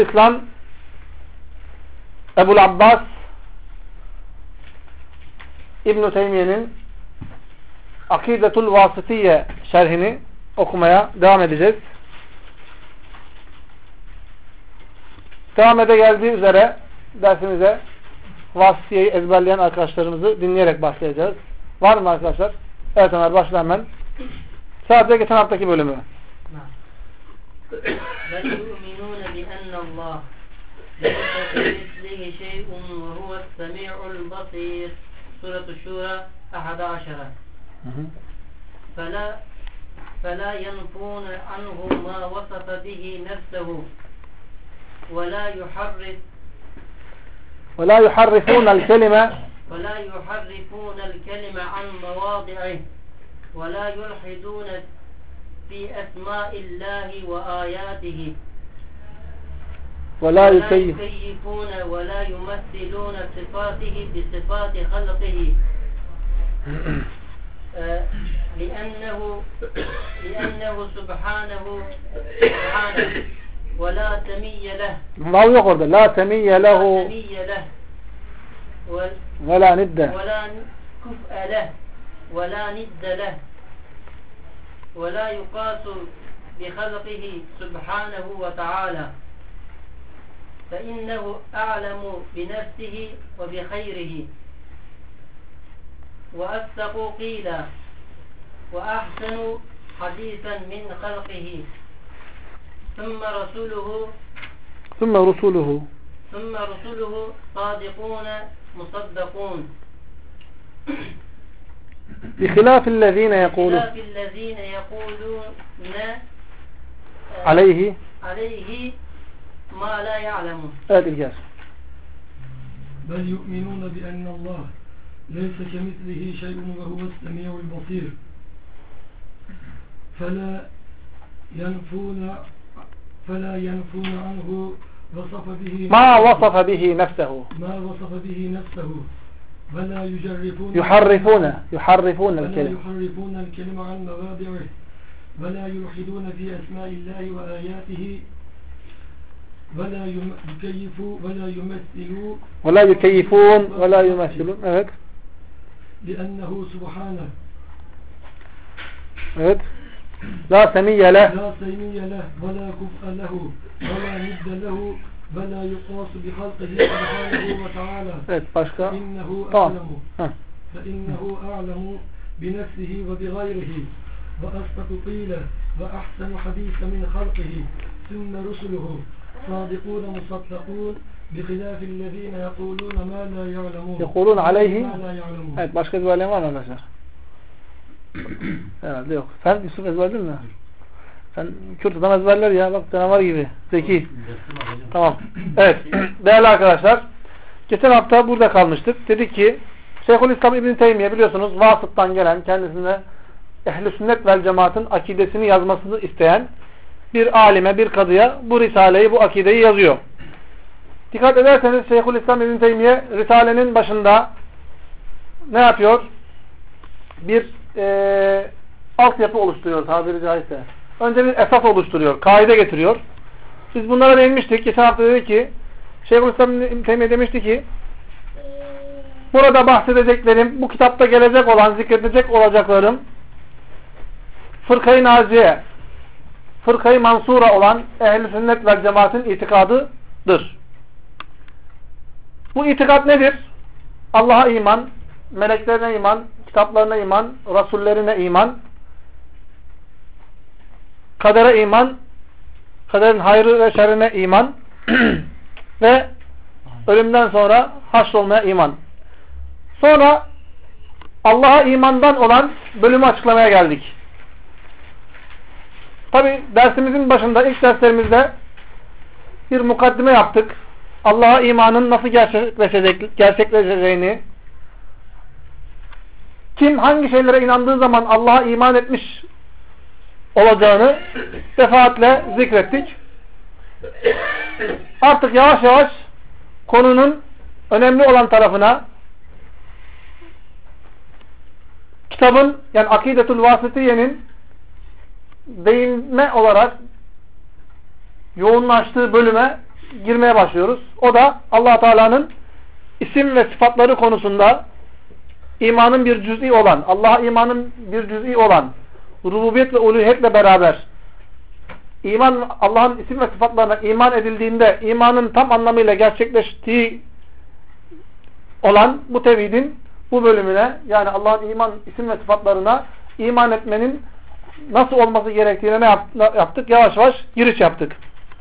İslam Ebu'l Abbas İbn-i Teymiye'nin Akidetul Vasıtiye şerhini okumaya devam edeceğiz. Devam geldiği üzere dersimize Vasıtiye'yi ezberleyen arkadaşlarımızı dinleyerek başlayacağız. Var mı arkadaşlar? Evet Ömer, başla hemen. Sadece geçen haftaki bölümü. بَلْ يُؤْمِنُونَ بِأَنَّ اللّٰهِ لَيْسَ كَمِثْلِهِ شَيْءٌ وَهُوَ السَّمِيعُ الْبَصِيرُ Sure-i Şura 11. فَلَا يَنْفُونَ عَنْهُ مَا وَصَفَ بِهِ نَفْسَهُ وَلَا يُحَرِّفُونَ الْكَلِمَ عَنْ مَوَاضِعِهِ وَلَا يُلْحِدُونَ في أسماء الله وآياته ولا يكيفون ولا يمثلون صفاته بصفات خلقه لأنه سبحانه ولا سمي له لا سمي له ولا ند كفء له ولا ند له ولا يقاس بخلقه سبحانه وتعالى فإنه أعلم بنفسه وبخيره وأصدق قيلا وأحسن حديثا من خلقه ثم رسله صادقون مصدقون بخلاف الذين يقولون عليه ما لا يعلمون. Evet İlker. بل يؤمنون بأن الله ليس كمثله شيء وهو السميع البصير فلا ينفون عنه ما وصف به نفسه ولا يحرفون الكلمة عن مواضعه ولا يلحدون في أسماء الله وآياته ولا يمثلون evet. لأنه سبحانه evet. لا سمي له ولا كفء له ولا ند له ولا يقاس بخلقه سبحانه وتعالى evet, başka فإنه أعلم بنفسه وبغيره وأصدق قيلا وأحسن حديث من خلقه ثم رسله صادقون مصدقون بخلاف الذين يقولون ما لا يقولون عليه ما لا يعلمون. Evet, başka ezberleyen var mı arkadaşlar? Herhalde yok. Sen Yusuf ezberledin mi? Sen Kürt adam ezberler ya, bak canavar gibi. Zeki. Tamam. Evet. Değerli arkadaşlar, geçen hafta burada kalmıştık. Dedik ki Şeyhülislam İbn Teymiye biliyorsunuz Vasıt'tan gelen, kendisine Ehl-i Sünnet vel Cemaat'ın akidesini yazmasını isteyen bir alime, bir kadıya bu risaleyi, bu akideyi yazıyor. Dikkat ederseniz Şeyhülislam İbn Teymiye risalenin başında ne yapıyor? Bir altyapı oluşturuyor tabiri caizse. Önce bir esas oluşturuyor, kaide getiriyor. Biz bunlara değinmiştik. Geçen hafta dedi ki Şeyhülislam İbn Teymiye demişti ki burada bahsedeceklerim, bu kitapta gelecek olan, zikredecek olacaklarım Fırkayı Naciye, Fırkayı Mansura olan Ehl-i Sünnet vel Cemaat'in itikadıdır. Bu itikat nedir? Allah'a iman, meleklerine iman, kitaplarına iman, rasullerine iman, kadere iman, kaderin hayrı ve şerrine iman ve ölümden sonra haşrolmaya iman. Sonra Allah'a imandan olan bölümü açıklamaya geldik. Tabi dersimizin başında, ilk derslerimizde bir mukaddime yaptık. Allah'a imanın nasıl gerçekleşeceğini, kim hangi şeylere inandığı zaman Allah'a iman etmiş olacağını defaatle zikrettik. Artık yavaş yavaş konunun önemli olan tarafına, kitabın yani Akidetul Vasıtiye'nin değinme olarak yoğunlaştığı bölüme girmeye başlıyoruz. O da Allah Teala'nın isim ve sıfatları konusunda imanın bir cüz'i olan, Allah'a imanın bir cüz'i olan rububiyet ve uluhiyetle beraber iman, Allah'ın isim ve sıfatlarına iman edildiğinde imanın tam anlamıyla gerçekleştiği olan bu tevhidin bu bölümüne, yani Allah'ın isim ve sıfatlarına iman etmenin nasıl olması gerektiğine ne yaptık? Yavaş yavaş giriş yaptık.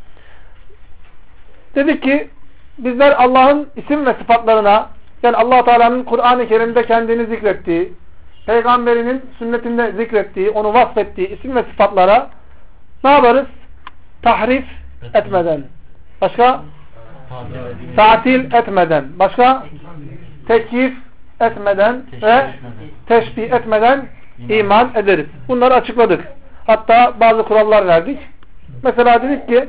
Dedik ki bizler Allah'ın isim ve sıfatlarına, yani Allah Teala'nın Kur'an-ı Kerim'de kendini zikrettiği, Peygamberinin sünnetinde zikrettiği, onu vasfettiği isim ve sıfatlara ne yaparız? Tahrif etmeden. Başka? Tatil etmeden. Başka? Tekyif etmeden ve teşbih etmeden iman ederiz. Bunları açıkladık. Hatta bazı kurallar verdik. Mesela dedik ki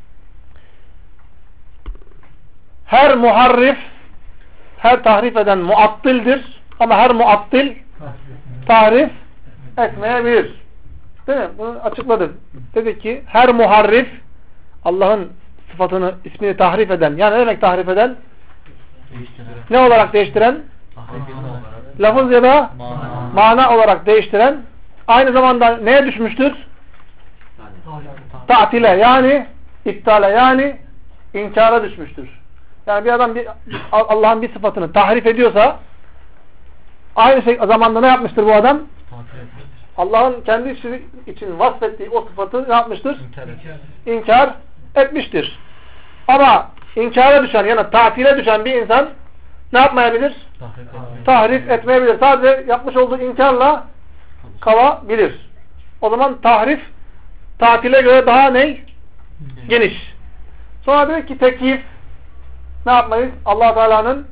her muharrif, her tahrif eden muattildir ama her muattil tahrif etmeyebilir. Değil mi? Bunu açıkladık. Dedik ki her muharrif, Allah'ın sıfatını, ismini tahrif eden, yani ne demek tahrif eden? Ne olarak değiştiren? Lafız ya da mana olarak değiştiren, aynı zamanda neye düşmüştür? Ta'tile, yani iptale, yani inkara düşmüştür. Yani bir adam Allah'ın bir sıfatını tahrif ediyorsa aynı zamanda ne yapmıştır bu adam? Allah'ın kendi için vasfettiği o sıfatı ne yapmıştır? İnkar etmiştir. Ama inkara düşen, yani tatile düşen bir insan ne yapmayabilir? Tahrif etmeyebilir. Sadece yapmış olduğu inkarla kalabilir. O zaman tahrif tatile göre daha ne? Geniş. Sonra dedik ki tekyif ne yapmayız? Allah Teala'nın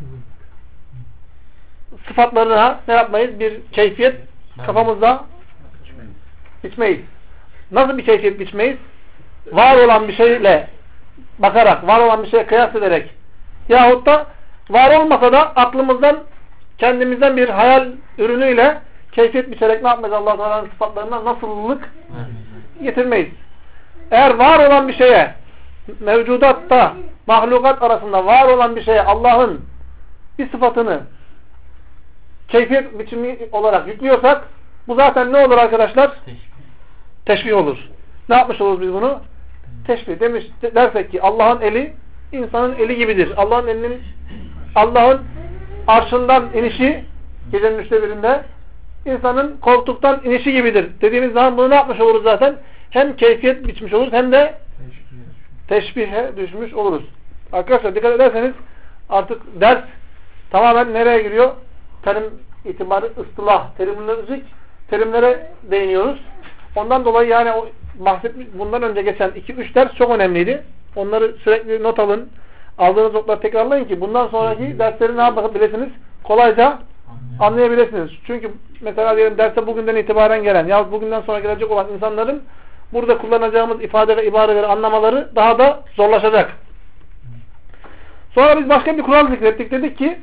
sıfatlarına ne yapmayız? Bir keyfiyet kafamızda biçmeyiz. Nasıl bir keyfiyet biçmeyiz? Var olan bir şeyle bakarak, var olan bir şeye kıyas ederek yahut da var olmasa da aklımızdan, kendimizden bir hayal ürünüyle keyfiyet biçerek ne yapmayız? Allah Teala'nın sıfatlarına nasıllılık getirmeyiz. Eğer var olan bir şeye, mevcudatta, mahlukat arasında var olan bir şeye Allah'ın bir sıfatını keyfiyet biçimi olarak yüklüyorsak bu zaten ne olur arkadaşlar? Teşbih olur. Ne yapmış oluruz biz bunu? Teşbih. Dersek ki Allah'ın eli insanın eli gibidir. Allah'ın arşından inişi gecenin 3'te birinde insanın koltuktan inişi gibidir dediğimiz zaman bunu ne yapmış oluruz zaten? Hem keyfiyet biçmiş oluruz hem de teşbihe düşmüş oluruz. Arkadaşlar dikkat ederseniz artık ders tamamen nereye giriyor? Terim itibarı, ıstılah, terimlere değiniyoruz. Ondan dolayı yani bundan önce geçen 2-3 ders çok önemliydi. Onları sürekli not alın. Aldığınız notları tekrarlayın ki bundan sonraki dersleri ne yapabilirsiniz? Kolayca anlayabilirsiniz. Çünkü mesela diyelim derse bugünden itibaren gelen yahut bugünden sonra gelecek olan insanların burada kullanacağımız ifade ve ibareleri anlamaları daha da zorlaşacak. Sonra biz başka bir kural zikrettik. Dedik ki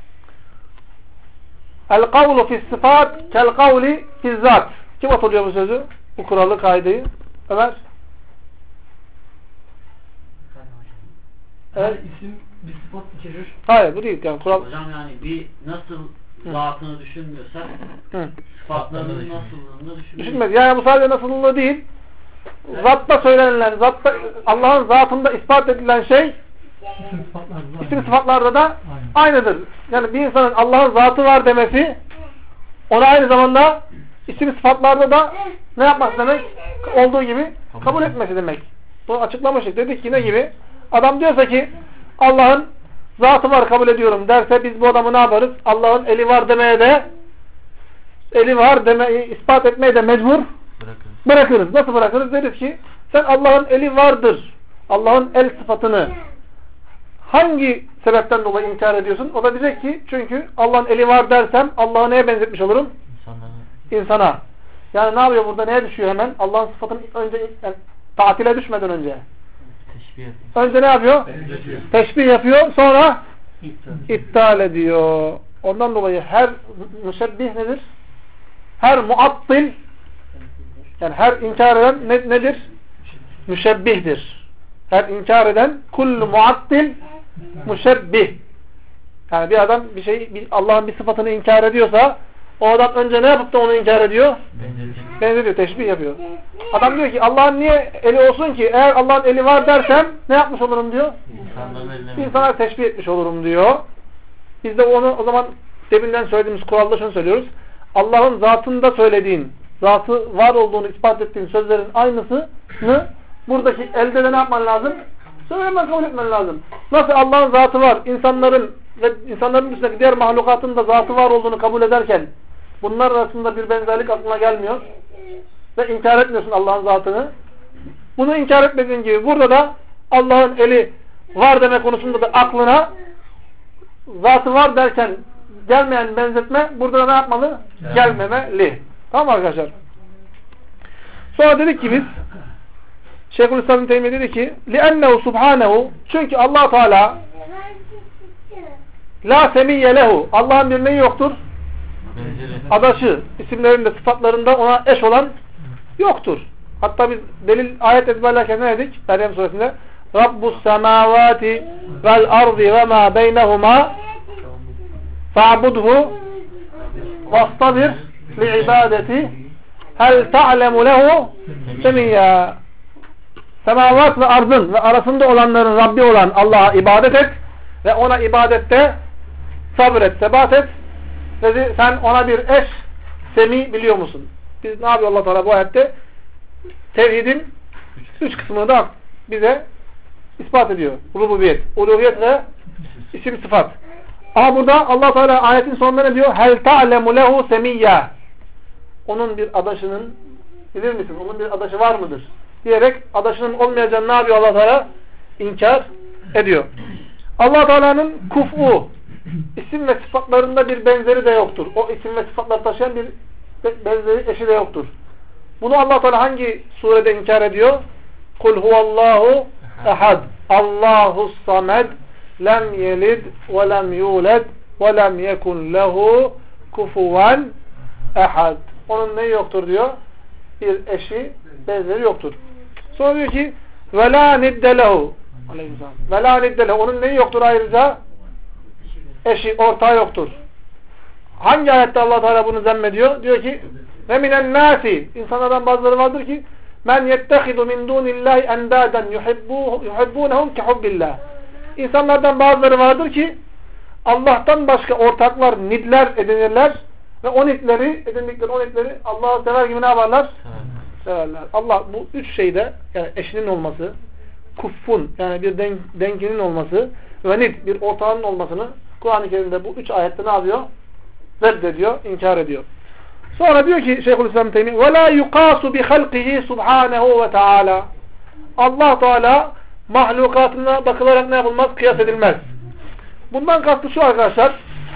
el-kavlu fi's-sıfat kel-kavli fi's-zat. Kim hatırlıyor bu sözü? Bu kuralı, kaideyi? Ömer? Her isim bir sıfat içerir. Hayır, bu değil. Yani kural... Hocam yani bir nasıl zatını düşünmüyorsak sıfatlarının nasıllığını düşünmez. Yani bu sadece nasıllılığı değil. Evet. Zatta söylenilen, Allah'ın zatında ispat edilen şey isim sıfatlarda da aynıdır. Yani bir insanın Allah'ın zatı var demesi ona aynı zamanda isim sıfatlarda da ne yapması demek? Olduğu gibi kabul etmesi demek. Bunu açıklamıştık. Dedik ki ne gibi? Adam diyorsa ki Allah'ın zatı var kabul ediyorum derse biz bu adamı ne yaparız? Allah'ın eli var demeye de ispat etmeye de mecbur bırakırız. Nasıl bırakırız? Deriz ki sen Allah'ın eli vardır. Allah'ın el sıfatını hangi sebepten dolayı inkar ediyorsun? O da diyecek ki çünkü Allah'ın eli var dersem Allah'ı neye benzetmiş olurum? İnsana. Yani ne yapıyor burada? Neye düşüyor hemen? Allah'ın sıfatını önce tatile düşmeden önce. Önce ne yapıyor? Teşbih yapıyor. Sonra iptal ediyor. Ondan dolayı her müşebbih nedir? Her muattil yani her inkar eden nedir? Müşebbihdir. her inkar eden kullu muattil müşebbih. Yani bir adam Allah'ın bir sıfatını inkar ediyorsa o adam önce ne yapıp da onu inkar ediyor? Benzetiyor, teşbih yapıyor. Adam diyor ki Allah'ın niye eli olsun ki? Eğer Allah'ın eli var dersem ne yapmış olurum diyor? İnsanlara teşbih etmiş olurum diyor. Biz de onu o zaman deminden söylediğimiz kuralda şunu söylüyoruz. Allah'ın zatında söylediğin, zatı var olduğunu ispat ettiğin sözlerin aynısını buradaki elde de ne yapman lazım? Söylemen, kabul etmen lazım. Nasıl Allah'ın zatı var, insanların ve insanların dışındaki diğer mahlukatın da zatı var olduğunu kabul ederken bunlar arasında bir benzerlik aklına gelmiyor ve inkar etmiyorsun Allah'ın zatını. Bunu inkar etmediğin gibi burada da Allah'ın eli var deme konusunda da aklına zatı var derken gelmeyen benzetme burada da ne yapmalı? Gelmemeli. Tamam mı arkadaşlar? Sonra dedik ki biz Şeyhülislam Teymiye dedi ki لِأَنَّهُ سُبْحَانَهُ çünkü Allah Teala la semiyye lehu Allah'ın bir neyi yoktur? Adaşı, isimlerinde, sıfatlarında ona eş olan yoktur. Hatta biz delil ayet ezberlerken ne dedik? Meryem suresinde Rabbus semavati vel ardi ve ma beynehuma fa'budhu vastabir li ibadeti hel ta'lemu lehu semiyya. Semavat ve arzın ve arasında olanların Rabbi olan Allah'a ibadet et ve ona ibadette sabret, sebat et ve sen ona bir eş semi biliyor musun? Biz ne yapıyor Allah Teala bu ayette? Tevhidin 3 kısmını da bize ispat ediyor. Rububiyet, uluhiyet ve isim sıfat. Ama burada Allah Teala ayetin sonunda ne diyor? Hel ta'lemu lehu semiyya. Onun bir adaşının bilir misin? Onun bir adaşı var mıdır? Diyerek adaşının olmayacağını ne yapıyor Allah Teala? İnkar ediyor. Allah Teala'nın kufu isim ve sıfatlarında bir benzeri de yoktur. O isim ve sıfatları taşıyan bir benzeri eşi de yoktur. Bunu Allah Teala hangi surede inkar ediyor? Kul huvallahu ehad. Allahus samed lem yelid ve lem yulad ve lem yekun lehu kufuven ehad. Onun neyi yoktur diyor? Bir eşi, benzeri yoktur. Sonra diyor ki ve la nidde lehu. Ve la nidde lehu. Onun neyi yoktur ayrıca? Eşi, ortağı yoktur. Hangi ayette Allah Teala bunu zemmediyor? Diyor ki ve minen nasi. İnsanlardan bazıları vardır ki men yettehidu min dunillahi endaden yuhibbunehum ki hubbillah. İnsanlardan bazıları vardır ki Allah'tan başka ortaklar, nidler edinirler ve o nidleri, edindikleri o nidleri Allah'ı sever gibi ne yaparlar? Severler. Allah bu üç şeyde yani eşinin olması, kuffun yani bir denkinin olması ve nid bir ortağının olmasını Kur'an-ı Kerim'de bu üç ayette ne yapıyor? Reddediyor, inkar ediyor. Sonra diyor ki Şeyhülislam Teymi وَلَا يُقَاسُ بِخَلْقِهِ سُبْحَانَهُ وَتَعَالَى Allah Teala mahlukatına bakılarak ne yapılmaz? Kıyas edilmez. Bundan kastı şu arkadaşlar,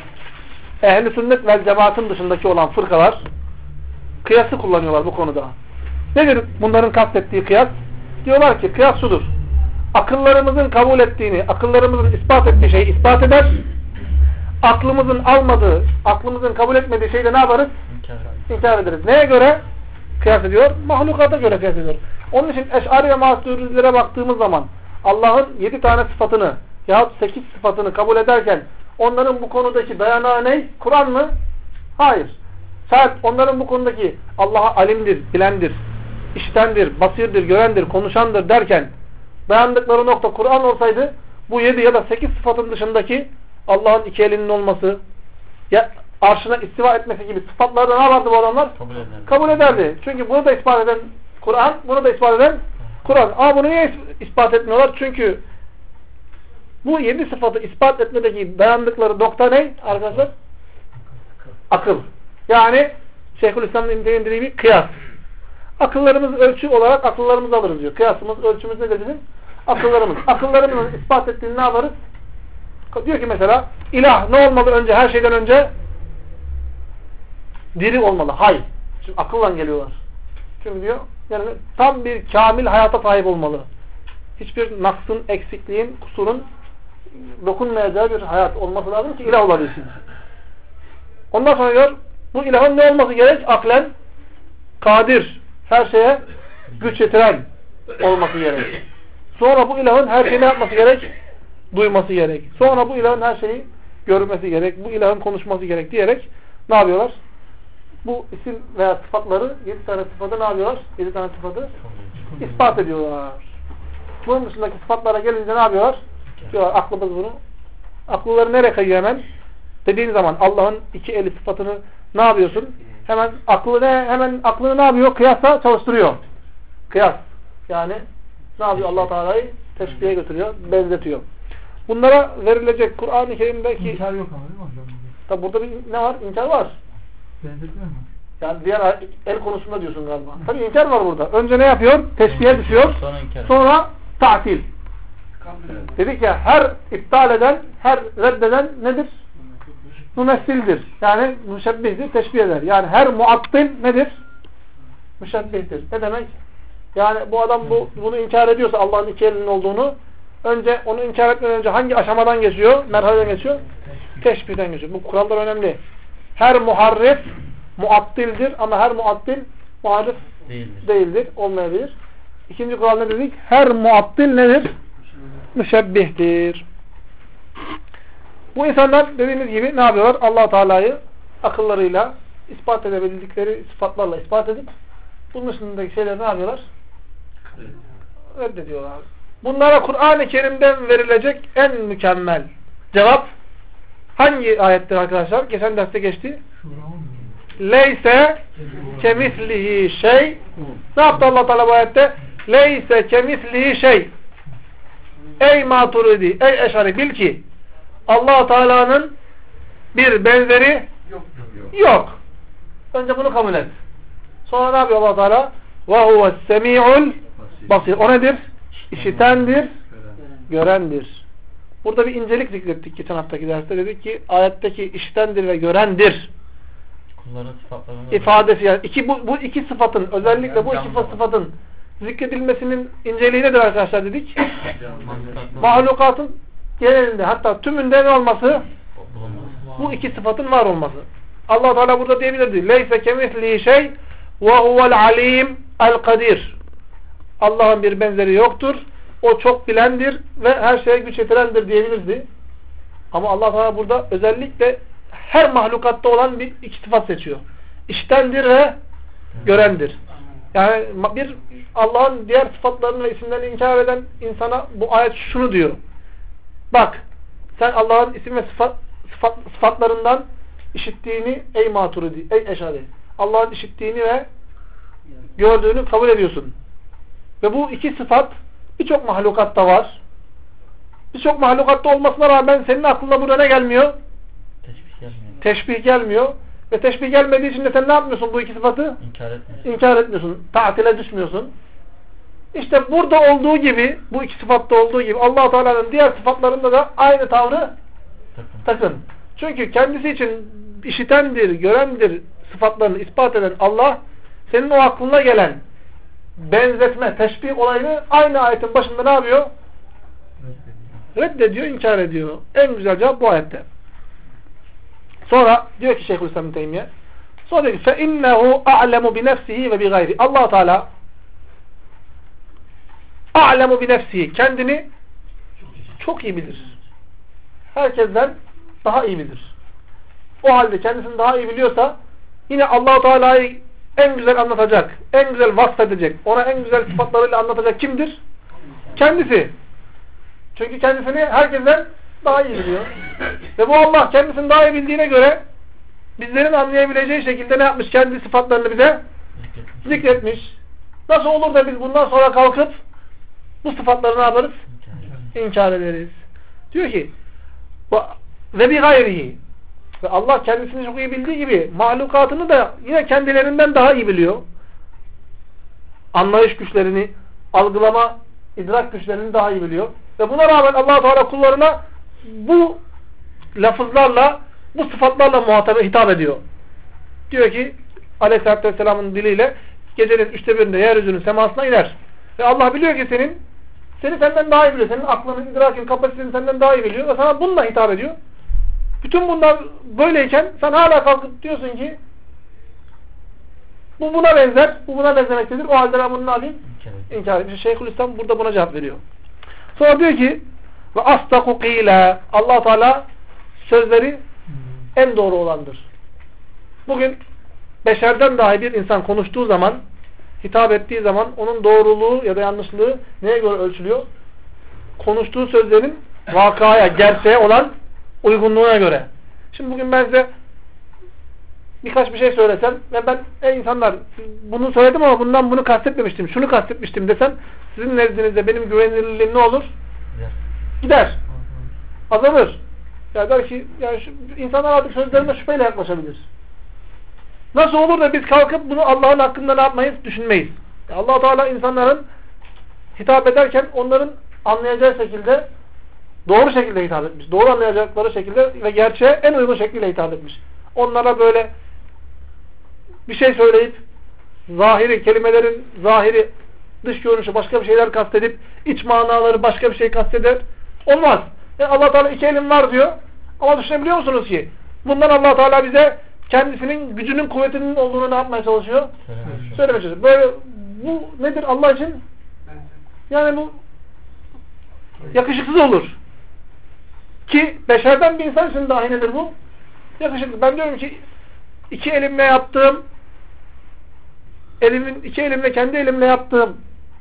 ehl-i sünnet vel cemaatın dışındaki olan fırkalar kıyası kullanıyorlar bu konuda. Nedir bunların kastettiği kıyas? Diyorlar ki kıyas şudur. Akıllarımızın kabul ettiğini, akıllarımızın ispat ettiği şeyi ispat eder. Aklımızın almadığı, aklımızın kabul etmediği şeyi de ne yaparız? İnkar ederiz. Neye göre kıyas ediyor? Mahlukata göre kıyas ediyor. Onun için Eş'ari ve Maturidilere baktığımız zaman Allah'ın 7 tane sıfatını yahut 8 sıfatını kabul ederken onların bu konudaki dayanağı ne? Kur'an mı? Hayır. Şayet onların bu konudaki Allah'a alimdir, bilendir, işitendir, basirdir, görendir, konuşandır derken dayandıkları nokta Kur'an olsaydı bu 7 ya da 8 sıfatın dışındaki Allah'ın iki elinin olması, ya arşına istiva etmesi gibi sıfatlarda ne vardı bu adamlar? Kabul ederdi. Çünkü bunu da ispat eden Kur'an, bunu da ispat eden Kur'an. Ama bunu niye ispat etmiyorlar? Çünkü bu 7 sıfatı ispat etmedeki dayandıkları nokta ne arkadaşlar? Akıl. Yani Şeyhülislam'ın dediği bir kıyas. Akıllarımız ölçü olarak akıllarımızı alırız diyor. Kıyasımız, ölçümüz nedir bizim? Akıllarımız. Akıllarımızın ispat ettiğini ne yaparız? Diyor ki mesela ilah ne olmalı önce? Her şeyden önce diri olmalı. Hay. Şimdi akılla geliyorlar. Çünkü diyor yani tam bir kamil hayata sahip olmalı. Hiçbir naksın, eksikliğin, kusurun dokunmayacağı bir hayat olması lazım ki ilah olabilsin. Ondan sonra diyor bu ilahın ne olması gerek? Aklen kadir. Her şeye güç yetiren olması gerek. Sonra bu ilahın her şeyi ne yapması gerek? Duyması gerek. Sonra bu ilahın her şeyi görmesi gerek. Bu ilahın konuşması gerek diyerek ne yapıyorlar? Bu isim veya sıfatları 7 tane sıfatı ne yapıyorlar? 7 tane sıfatı ispat ediyorlar. Bunun dışındaki sıfatlara gelince ne yapıyorlar? Diyorlar aklımız bunu. Akılları nereye kayıyor hemen? Dediğin zaman Allah'ın iki eli sıfatını ne yapıyorsun? Hemen aklını ne yapıyor? Kıyasla çalıştırıyor. Kıyas. Yani ne yapıyor? Allah Teala'yı teşbihe götürüyor, benzetiyor. Bunlara verilecek Kur'an-ı Kerim'deki İnkar yok ama değil mi hocam? tabi burada bir ne var? İnkar var. Benzetmiyor mu? Yani diğer el konusunda diyorsun galiba. Tabi inkar var burada. Önce ne yapıyor? Teşbihe düşüyor. Sonra ta'til. Dedik ya her iptal eden, her reddeden nedir? Mümessildir. Yani müşebbihdir, teşbih eder. Yani her muattil nedir? Müşebbihtir. Ne demek? Yani bu adam bunu inkar ediyorsa Allah'ın iki elinin olduğunu, önce onu inkar etmeden önce hangi aşamadan geçiyor? Merhaleden geçiyor? Teşbihden geçiyor. Bu kurallar önemli. Her muharrif muattildir ama her muattil muharrif değildir. Olmayabilir. İkinci kural ne dedik? Her muattil nedir? Müşebbihtir. Bu insanlar dediğimiz gibi ne yapıyorlar? Allah Teala'yı akıllarıyla ispat edebildikleri sıfatlarla ispat edip bunun dışındaki şeyleri ne yapıyorlar? Reddediyorlar. Bunlara Kur'an-ı Kerim'den verilecek en mükemmel cevap hangi ayettir arkadaşlar? Geçen derste geçti. Leyse kemislihi şey. Ne yaptı Allah Teala bu ayette? Leyse kemislihi şey. Ey Maturidi, ey Eşari, bil ki Allah Teala'nın bir benzeri yok. Önce bunu kabul et. Sonra ne yapıyor Allah Teala? Ve huves semi'ul basir. O nedir? İşitendir, görendir. Burada bir incelik zikrettik geçen haftaki derste. Dedik ki ayetteki işitendir ve görendir ifadesi, yani bu iki sıfatın, özellikle bu iki sıfatın zikredilmesinin inceliği nedir arkadaşlar dedik? Mahlukatın genelinde, hatta tümünde ne olması? Bu iki sıfatın var olması. Allah Teala burada diyebilirdi. Leyse kemislihi şey ve huvel alim el kadir. Allah'ın bir benzeri yoktur. O çok bilendir ve her şeye güç yetirendir diyebilirdi. Ama Allah Teala burada özellikle her mahlukatta olan iki sıfat seçiyor. İştendir ve görendir. Yani bir Allah'ın diğer sıfatlarını ve isimlerini inkar eden insana bu ayet şunu diyor. Bak, sen Allah'ın isim ve sıfatlarından işittiğini ey Maturidi, ey Eşari, Allah'ın işittiğini ve gördüğünü kabul ediyorsun. Ve bu iki sıfat birçok mahlukatta var. Birçok mahlukatta olmasına rağmen senin aklına burada ne gelmiyor? Teşbih gelmiyor. Ve teşbih gelmediği için de sen ne yapmıyorsun bu iki sıfatı? İnkar etmiyorsun. Ta'tile düşmüyorsun. İşte burada olduğu gibi, bu iki sıfatta olduğu gibi Allah Teala'nın diğer sıfatlarında da aynı tavrı takın. Çünkü kendisi için işitendir, görendir sıfatlarını ispat eden Allah, senin o aklına gelen benzetme, teşbih olayını aynı ayetin başında ne yapıyor? Reddediyor, inkar ediyor. En güzel cevap bu ayette. Sonra diyor ki Şeyhülislam İbn Teymiyye, sonra diyor ki فَاِنَّهُ أَعْلَمُ بِنَفْسِهِ وَبِغَيْرِ Allah Teala أَعْلَمُ بِنَفْسِهِ kendini çok iyi bilir. Herkesten daha iyi bilir. O halde kendisini daha iyi biliyorsa yine Allah Teala'yı en güzel anlatacak, en güzel vasfedecek, ona en güzel sıfatlarıyla anlatacak kimdir? Kendisi. Çünkü kendisini herkesten daha iyi biliyor. Ve bu Allah kendisini daha iyi bildiğine göre bizlerin anlayabileceği şekilde ne yapmış? Kendi sıfatlarını bize zikretmiş. Nasıl olur da biz bundan sonra kalkıp bu sıfatları ne yaparız? İnkar ederiz. Diyor ki ve bi gayrihi, ve Allah kendisini çok iyi bildiği gibi mahlukatını da yine kendilerinden daha iyi biliyor. Anlayış güçlerini, algılama, idrak güçlerini daha iyi biliyor. Ve buna rağmen Allah Teala kullarına bu lafızlarla, bu sıfatlarla hitap ediyor. Diyor ki Aleyhisselatü Vesselam'ın diliyle gecenin 1/3'ünde yeryüzünün semasına iner. Ve Allah biliyor ki seni senden daha iyi biliyor. Senin aklının, idrakin, kapasiteni senden daha iyi biliyor. Ve sana bununla hitap ediyor. Bütün bunlar böyleyken sen hala kalkıp diyorsun ki bu buna benzer, bu buna benzemektedir. O halde ben bunu alayım? İnkar edeyim. Şeyhülislam burada buna cevap veriyor. Sonra diyor ki ve asdaku qila. Allah Teala sözleri en doğru olandır. Bugün beşerden dahi bir insan konuştuğu zaman, hitap ettiği zaman onun doğruluğu ya da yanlışlığı neye göre ölçülüyor? Konuştuğu sözlerin vakaya, gerçeğe olan uygunluğuna göre. Şimdi bugün ben size birkaç bir şey söylesem ve ben insanlar bunu söyledim ama bundan bunu kastetmemiştim, şunu kastetmiştim desem sizin nezdinizde benim güvenilirliğim ne olur? Gider. Azalır. Ya der ki yani insanlar artık sözlerime şüpheyle yaklaşabilir. Nasıl olur da biz kalkıp bunu Allah'ın hakkında ne yapmayız? Düşünmeyiz. Allah Teala insanların hitap ederken onların anlayacağı şekilde doğru şekilde hitap etmiş. Doğru anlayacakları şekilde ve gerçeğe en uygun şekilde hitap etmiş. Onlara böyle bir şey söyleyip zahiri, kelimelerin zahiri, dış görünüşü başka bir şeyler kastedip iç manaları başka bir şey kasteder. Olmaz. Allah Teala iki elim var diyor. Ama düşünebiliyor musunuz ki? Bundan Allah Teala bize kendisinin gücünün, kuvvetinin olduğunu ne yapmaya çalışıyor? Söylemeye çalışıyor. Böyle bu nedir Allah için? Yani bu yakışıksız olur. Ki beşerden bir insan için dahi nedir bu? Yakışıksız. Ben diyorum ki iki elimle yaptığım iki elimle kendi elimle yaptığım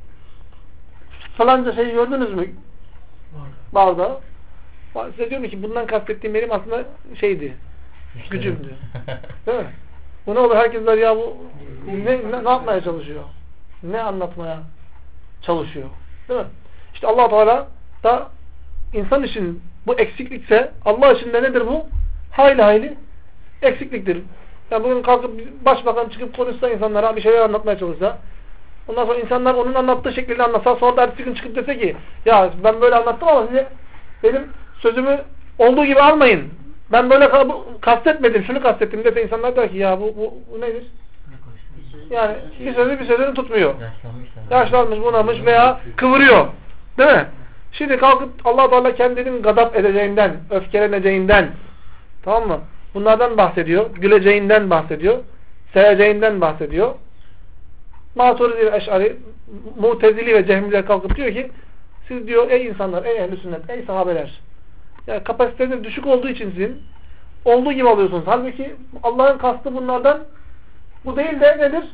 falanca şeyi gördünüz mü? Bardağı. Size diyorum ki bundan kastettiğim benim aslında şeydi. Gücümdü. Değil mi? Bu ne olur? Herkes der ya bu ne yapmaya çalışıyor? Ne anlatmaya çalışıyor? Değil mi? İşte Allah Teala da insan için bu eksiklikse Allah için de nedir bu? Hayli eksikliktir. Yani bugün kalkıp başbakan çıkıp konuşsa insanlara bir şeyler anlatmaya çalışsa ondan sonra insanlar onun anlattığı şekilde anlatsa sonra da ertesi gün çıkıp dese ki ya ben böyle anlattım ama size benim sözümü olduğu gibi almayın. Ben böyle kastetmedim, şunu kastettim dese insanlar der ki ya bu nedir? Yani bir sözünü tutmuyor. Yaşlanmış, bunamış veya kıvırıyor. Değil mi? Şimdi kalkıp Allah Teala kendinin gadap edeceğinden, öfkeleneceğinden, tamam mı? Bunlardan bahsediyor. Güleceğinden bahsediyor. Seveceğinden bahsediyor. Maturidi ve Eş'ari, Mu'tezili ve Cehmiler kalkıp diyor ki siz diyor ey insanlar, ey ehl-i sünnet, ey sahabeler yani kapasiteniz düşük olduğu için sizin olduğu gibi alıyorsunuz. Halbuki Allah'ın kastı bunlardan bu değil de nedir?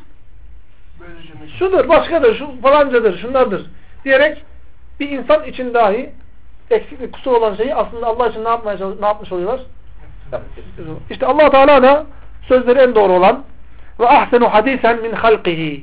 Şudur, başkadır, şu falancadır, şunlardır diyerek bir insan için dahi eksiklik, kusur olan şeyi aslında Allah için ne yapmış oluyorlar? İşte Allah Teala da sözleri en doğru olan ve ahsenu hadisen min halqihi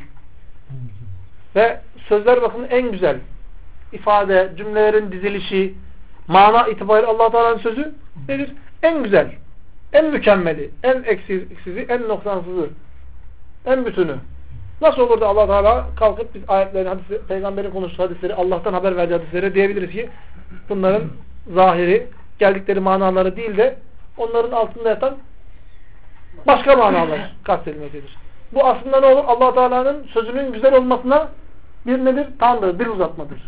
ve sözler bakın en güzel ifade, cümlelerin dizilişi, mana itibariyle Allah Teala'nın sözü nedir? En güzel, en mükemmeli, en eksizi, en noksansızı, en bütünü. Nasıl olur da Allah Teala kalkıp biz ayetlerini, hadisleri, peygamberin konuştuğu hadisleri, Allah'tan haber verdiği hadisleri diyebiliriz ki bunların zahiri, geldikleri manaları değil de onların altında yatan başka manalar kastedilmektedir. Bu aslında ne olur? Allah Teala'nın sözünün güzel olmasına bir nedir? Tanrı, bir uzatmadır.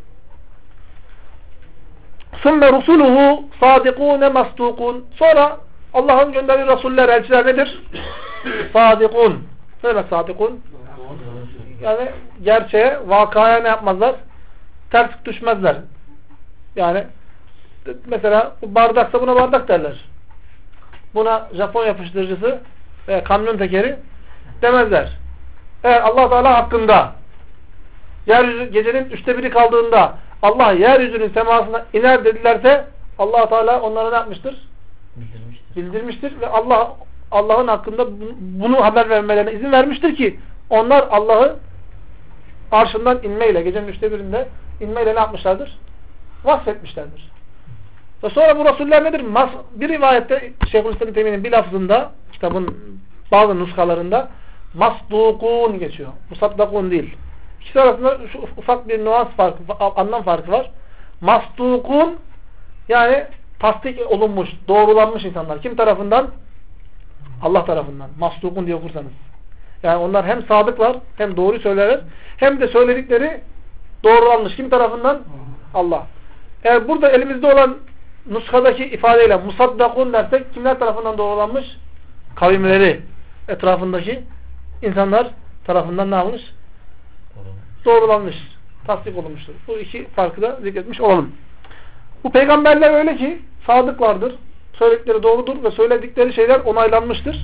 ثُمَّ رُسُولُهُ صَادِقُونَ مَصْدُوقُونَ Sonra Allah'ın gönderdiği Resuller, elçiler nedir? Sadikun. Ne demek sadikun? Yani gerçeğe, vakaya ne yapmazlar? Ters düşmezler. Yani mesela bu bardaksa buna bardak derler. Buna Japon yapıştırıcısı veya kamyon tekeri demezler. Eğer Allah Teala hakkında yeryüzü gecenin 1/3 kaldığında Allah yeryüzünün semasına iner dedilerse Allah Teala onlara ne yapmıştır? Bildirmiştir ve Allah'ın hakkında bunu haber vermelerine izin vermiştir ki onlar Allah'ı arşından inmeyle, gecenin 1/3'inde inmeyle ne yapmışlardır? Vasfetmişlerdir. Ve sonra bu Resuller nedir? Bir rivayette Şeyhülislam Teymi'nin bir lafzında, kitabın bazı nuskalarında masdukun geçiyor. Musaddakun değil. İkisi arasında şu ufak bir nuans farkı, anlam farkı var. Masdukun yani tasdik olunmuş, doğrulanmış insanlar. Kim tarafından? Allah tarafından. Masdukun diye okursanız. Yani onlar hem sadıklar, hem doğru söylerler, hem de söyledikleri doğrulanmış. Kim tarafından? Allah. Eğer burada elimizde olan nuskadaki ifadeyle musaddakun dersek kimler tarafından doğrulanmış? Kavimleri, etrafındaki insanlar tarafından ne olmuş? Doğrulanmış. tasdik olunmuştur. Bu iki farkı da zikretmiş olalım. Bu peygamberler öyle ki sadıklardır. Söyledikleri doğrudur ve söyledikleri şeyler onaylanmıştır.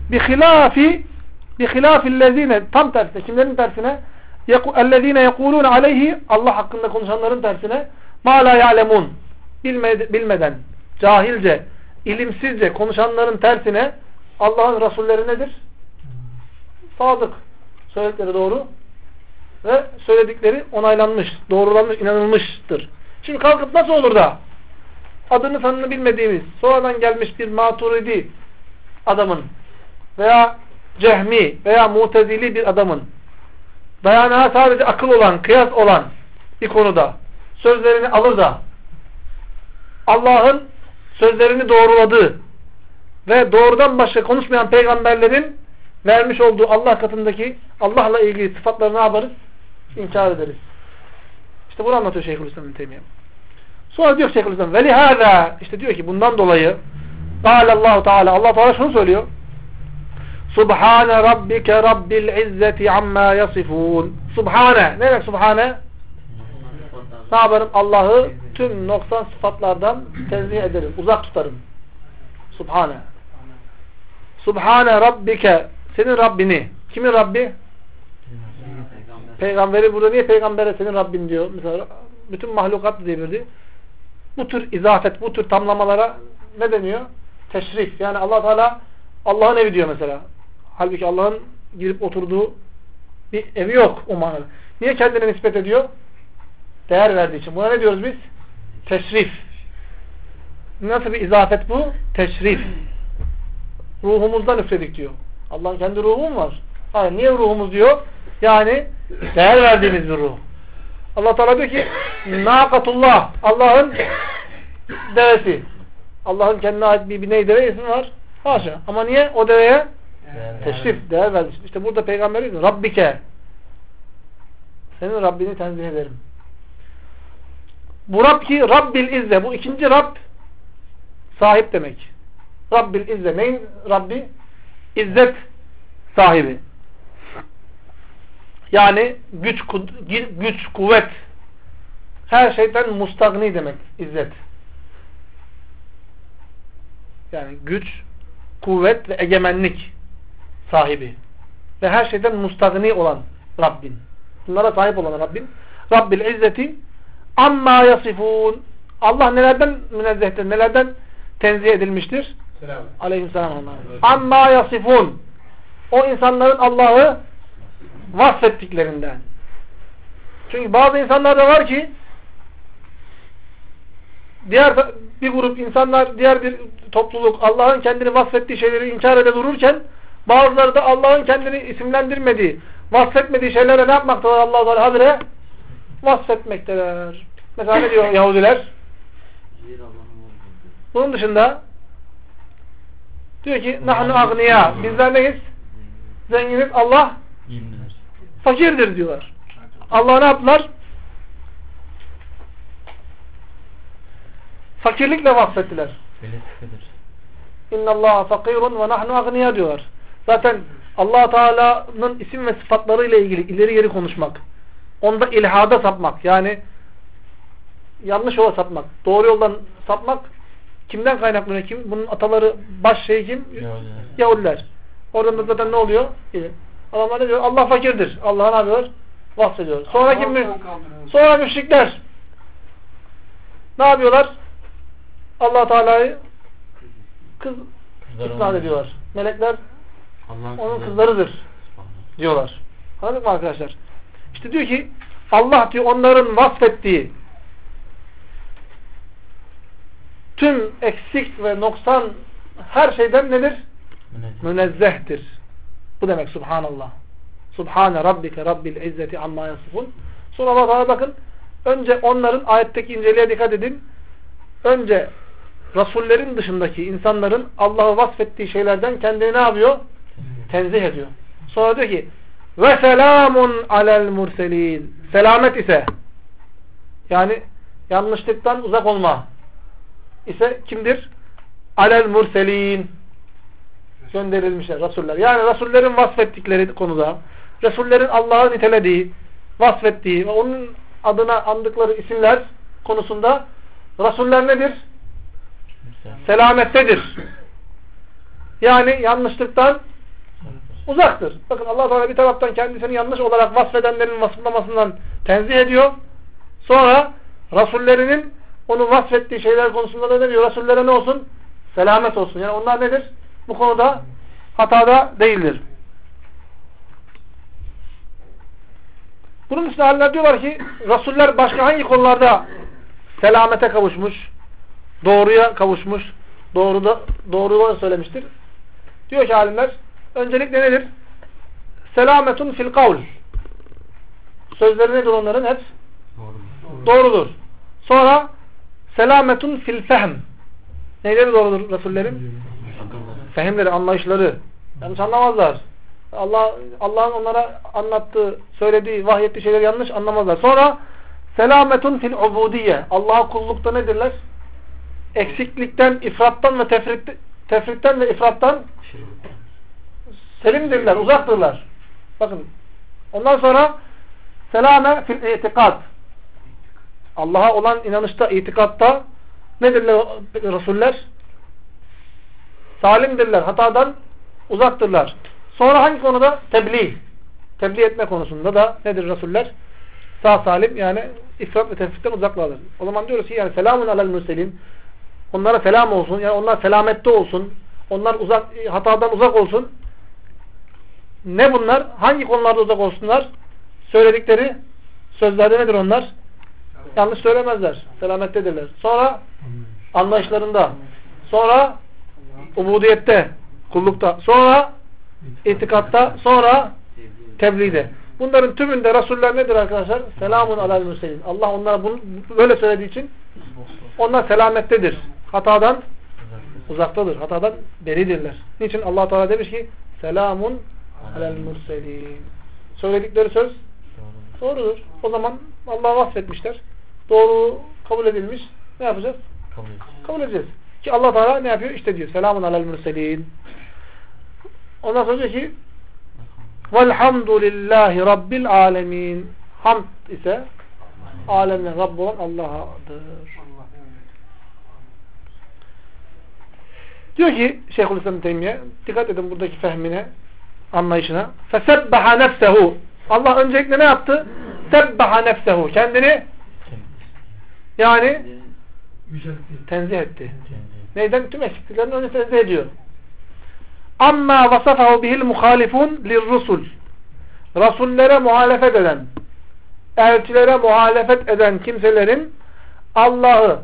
Bihilafillezine tam tersine. Kimlerin tersine? Ellezine yekulune aleyhi Allah hakkında konuşanların tersine ma la ya'lemun bilmeden, cahilce, ilimsizce konuşanların tersine Allah'ın Resulleri nedir? Sadık. Söyledikleri doğru ve söyledikleri onaylanmış, doğrulanmış, inanılmıştır. Şimdi kalkıp nasıl olur da adını sanını bilmediğimiz, sonradan gelmiş bir Maturidi adamın veya Cehmi veya Mutezili bir adamın dayanağı sadece akıl olan, kıyas olan bir konuda sözlerini alır da Allah'ın sözlerini doğruladığı ve doğrudan başka konuşmayan peygamberlerin vermiş olduğu Allah katındaki Allah'la ilgili sıfatları ne yaparız? İnkar ederiz. İşte bunu anlatıyor Şeyhülislam İbn Teymiyye. Sonra diyor Şeyhülislam velihâzâ işte diyor ki bundan dolayı Allah Teala şunu söylüyor. Subhane rabbike rabbil izzeti amma yasifun. Subhane. Ne demek subhane? Ne yaparım? Allah'ı tüm noksan sıfatlardan tenzih ederim. Uzak tutarım. Subhane. Subhane rabbike. Senin Rabbini. Kimin Rabbi? Peygamberi. Burada niye peygambere senin Rabbin diyor? Mesela bütün mahlukat devirdi. Bu tür izafet, bu tür tamlamalara ne deniyor? Teşrif. Yani Allah Teala Allah'ın evi diyor mesela. Halbuki Allah'ın girip oturduğu bir evi yok o manada. Niye kendine nispet ediyor? Değer verdiği için. Buna ne diyoruz biz? Teşrif. Nasıl bir izafet bu? Teşrif. Ruhumuzdan üfledik diyor. Allah'ın kendi ruhu mu var? Hayır. Niye ruhumuz diyor? Yani değer verdiğimiz bir ruh. Allah Teala diyor ki Nakatullah. Allah'ın devesi. Allah'ın kendine ait bir ney deve ismi var. Haşa. Ama niye? O deveye teşrif, değer verdi. İşte burada peygamber diyor Rabbike. Senin Rabbini tenzih ederim. Bu Rab ki Rabbil İzze. Bu ikinci Rab sahip demek. Rabbil İzze. Neyin Rabbi? İzzet sahibi. Yani güç, kuvvet. Her şeyden mustagni demek. İzzet. Yani güç, kuvvet ve egemenlik sahibi. Ve her şeyden mustagni olan Rabbin. Bunlara sahip olan Rabbin. Rabbil İzzeti amma yasifun. Allah nelerden münezzehtir, nelerden tenzih edilmiştir? Aleyhisselam. Amma yasifun. O insanların Allah'ı vasfettiklerinden. Çünkü bazı insanlar da var ki diğer bir grup insanlar, diğer bir topluluk Allah'ın kendini vasfettiği şeyleri inkar ede dururken bazıları da Allah'ın kendini isimlendirmediği, vasfetmediği şeylere ne yapmaktalar Allah-u Teala habire? Vasfetmekteler. Mesela ne diyor Yahudiler? Bunun dışında diyor ki nahnu agniya. Bizler neyiz? Zenginiz. Allah fakirdir diyorlar. Allah'a ne yaptılar? Fakirlikle vasfettiler. İnnallâhe fakirun ve nahnu agniya diyorlar. Zaten Allah Teala'nın isim ve sıfatlarıyla ilgili ileri geri konuşmak, onda ilhada sapmak, yani yanlış yola sapmak, doğru yoldan sapmak kimden kaynaklanıyor? Kim? Bunun ataları, baş şeyi kim? Yahudiler. Oradan da zaten ne oluyor? Adamlar ne diyor? Allah fakirdir. Allah'a ne yapıyorlar? Vasfediyor. Sonra kim? Sonra müşrikler. Ne yapıyorlar? Allah Teala'yı kız isnat ediyorlar. Melekler onun kızlarıdır diyorlar. Anladın mı arkadaşlar? İşte diyor ki Allah diyor onların vasfettiği tüm eksik ve noksan her şeyden nedir? Münezzehtir. Bu demek Subhanallah. Subhane Rabbike Rabbil İzzeti amma yasifun. Sonra Allah Teala bakın önce onların ayetteki inceliğe dikkat edin. Önce Rasullerin dışındaki insanların Allah'ı vasfettiği şeylerden kendini ne yapıyor? Tenzih ediyor. Sonra diyor ki ve selamun alel murselin. Selamet ise yani yanlışlıktan uzak olma ise kimdir? Alel murselin. Gönderilmişler Rasuller. Yani Rasullerin vasfettikleri konuda, Rasullerin Allah'ı nitelediği vasfettiği ve onun adına andıkları isimler konusunda Resuller nedir? Selamettedir. Yani yanlışlıktan uzaktır. Bakın Allah Teala bir taraftan kendisini yanlış olarak vasfedenlerin vasıflamasından tenzih ediyor. Sonra Resullerinin onu vasfettiği şeyler konusunda da ne diyor? Resullere ne olsun? Selamet olsun. Yani onlar nedir? Bu konuda hatada değildir. Bunun için alimler diyorlar ki Resuller başka hangi konularda selamete kavuşmuş, doğruya kavuşmuş, doğruyu söylemiştir. Diyor ki alimler, öncelikle nedir? Selametun fil kavl. Sözleri nedir onların? Hep doğrudur. Sonra selametun fil fehm. Neyleri doğrudur Resullerin? Fehimleri, anlayışları. Yanlış anlamazlar. Allah'ın onlara anlattığı, söylediği, vahyettiği şeyleri yanlış anlamazlar. Sonra selametun fil ubudiyye. Allah'a kullukta nedirler? Eksiklikten, ifrattan ve tefritten ve ifrattan selimdirler, uzaktırlar. Bakın. Ondan sonra selame fil itikad. Allah'a olan inanışta, itikatta nedirler Resuller? Salimdirler, hatadan uzaktırlar. Sonra hangi konuda? Tebliğ. Tebliğ etme konusunda da nedir Resuller? Sağ salim, yani ifrat ve tefritten uzaklardır. O zaman diyoruz ki yani selamun alel mürselin. Onlara selam olsun. Yani onlar selamette olsun. Onlar hatadan uzak olsun. Ne bunlar? Hangi konularda uzak olsunlar? Söyledikleri sözlerde nedir onlar? Yanlış söylemezler. Selamettedirler. Sonra anlayışlarında. Sonra ubudiyette, kullukta. Sonra itikatta. Sonra tebliğde. Bunların tümünde Resuller nedir arkadaşlar? Selamun alel mürselin. Allah onlara bunu böyle söylediği için onlar selamettedir. Hatadan uzaktadır. Hatadan beridirler. Niçin? Allah Teala demiş ki selamun alel mürselin. Söyledikleri söz doğrudur. O zaman Allah'a vasfetmişler. Doğru kabul edilmiş. Ne yapacağız? Kabul edeceğiz. Ki Allah Teala ne yapıyor? İşte diyor. Selamun alel mürselin. Ondan sonra diyor ki velhamdülillahi rabbil alemin. Hamd ise alemlerin Rabbi olan Allah'adır. Diyor ki Şeyhülislam Teymiye, dikkat edin buradaki fehmine, anlayışına. Fesebbaha nefsehu. Allah öncelikle ne yaptı? Sebbaha nefsehu. Kendini yani tenzih etti. Neyden? Tüm eksikliklerini önce tenzih ediyor. Amma vasafahu bihil muhalifun lirrusul. Rasullere muhalefet eden, elçilere muhalefet eden kimselerin Allah'ı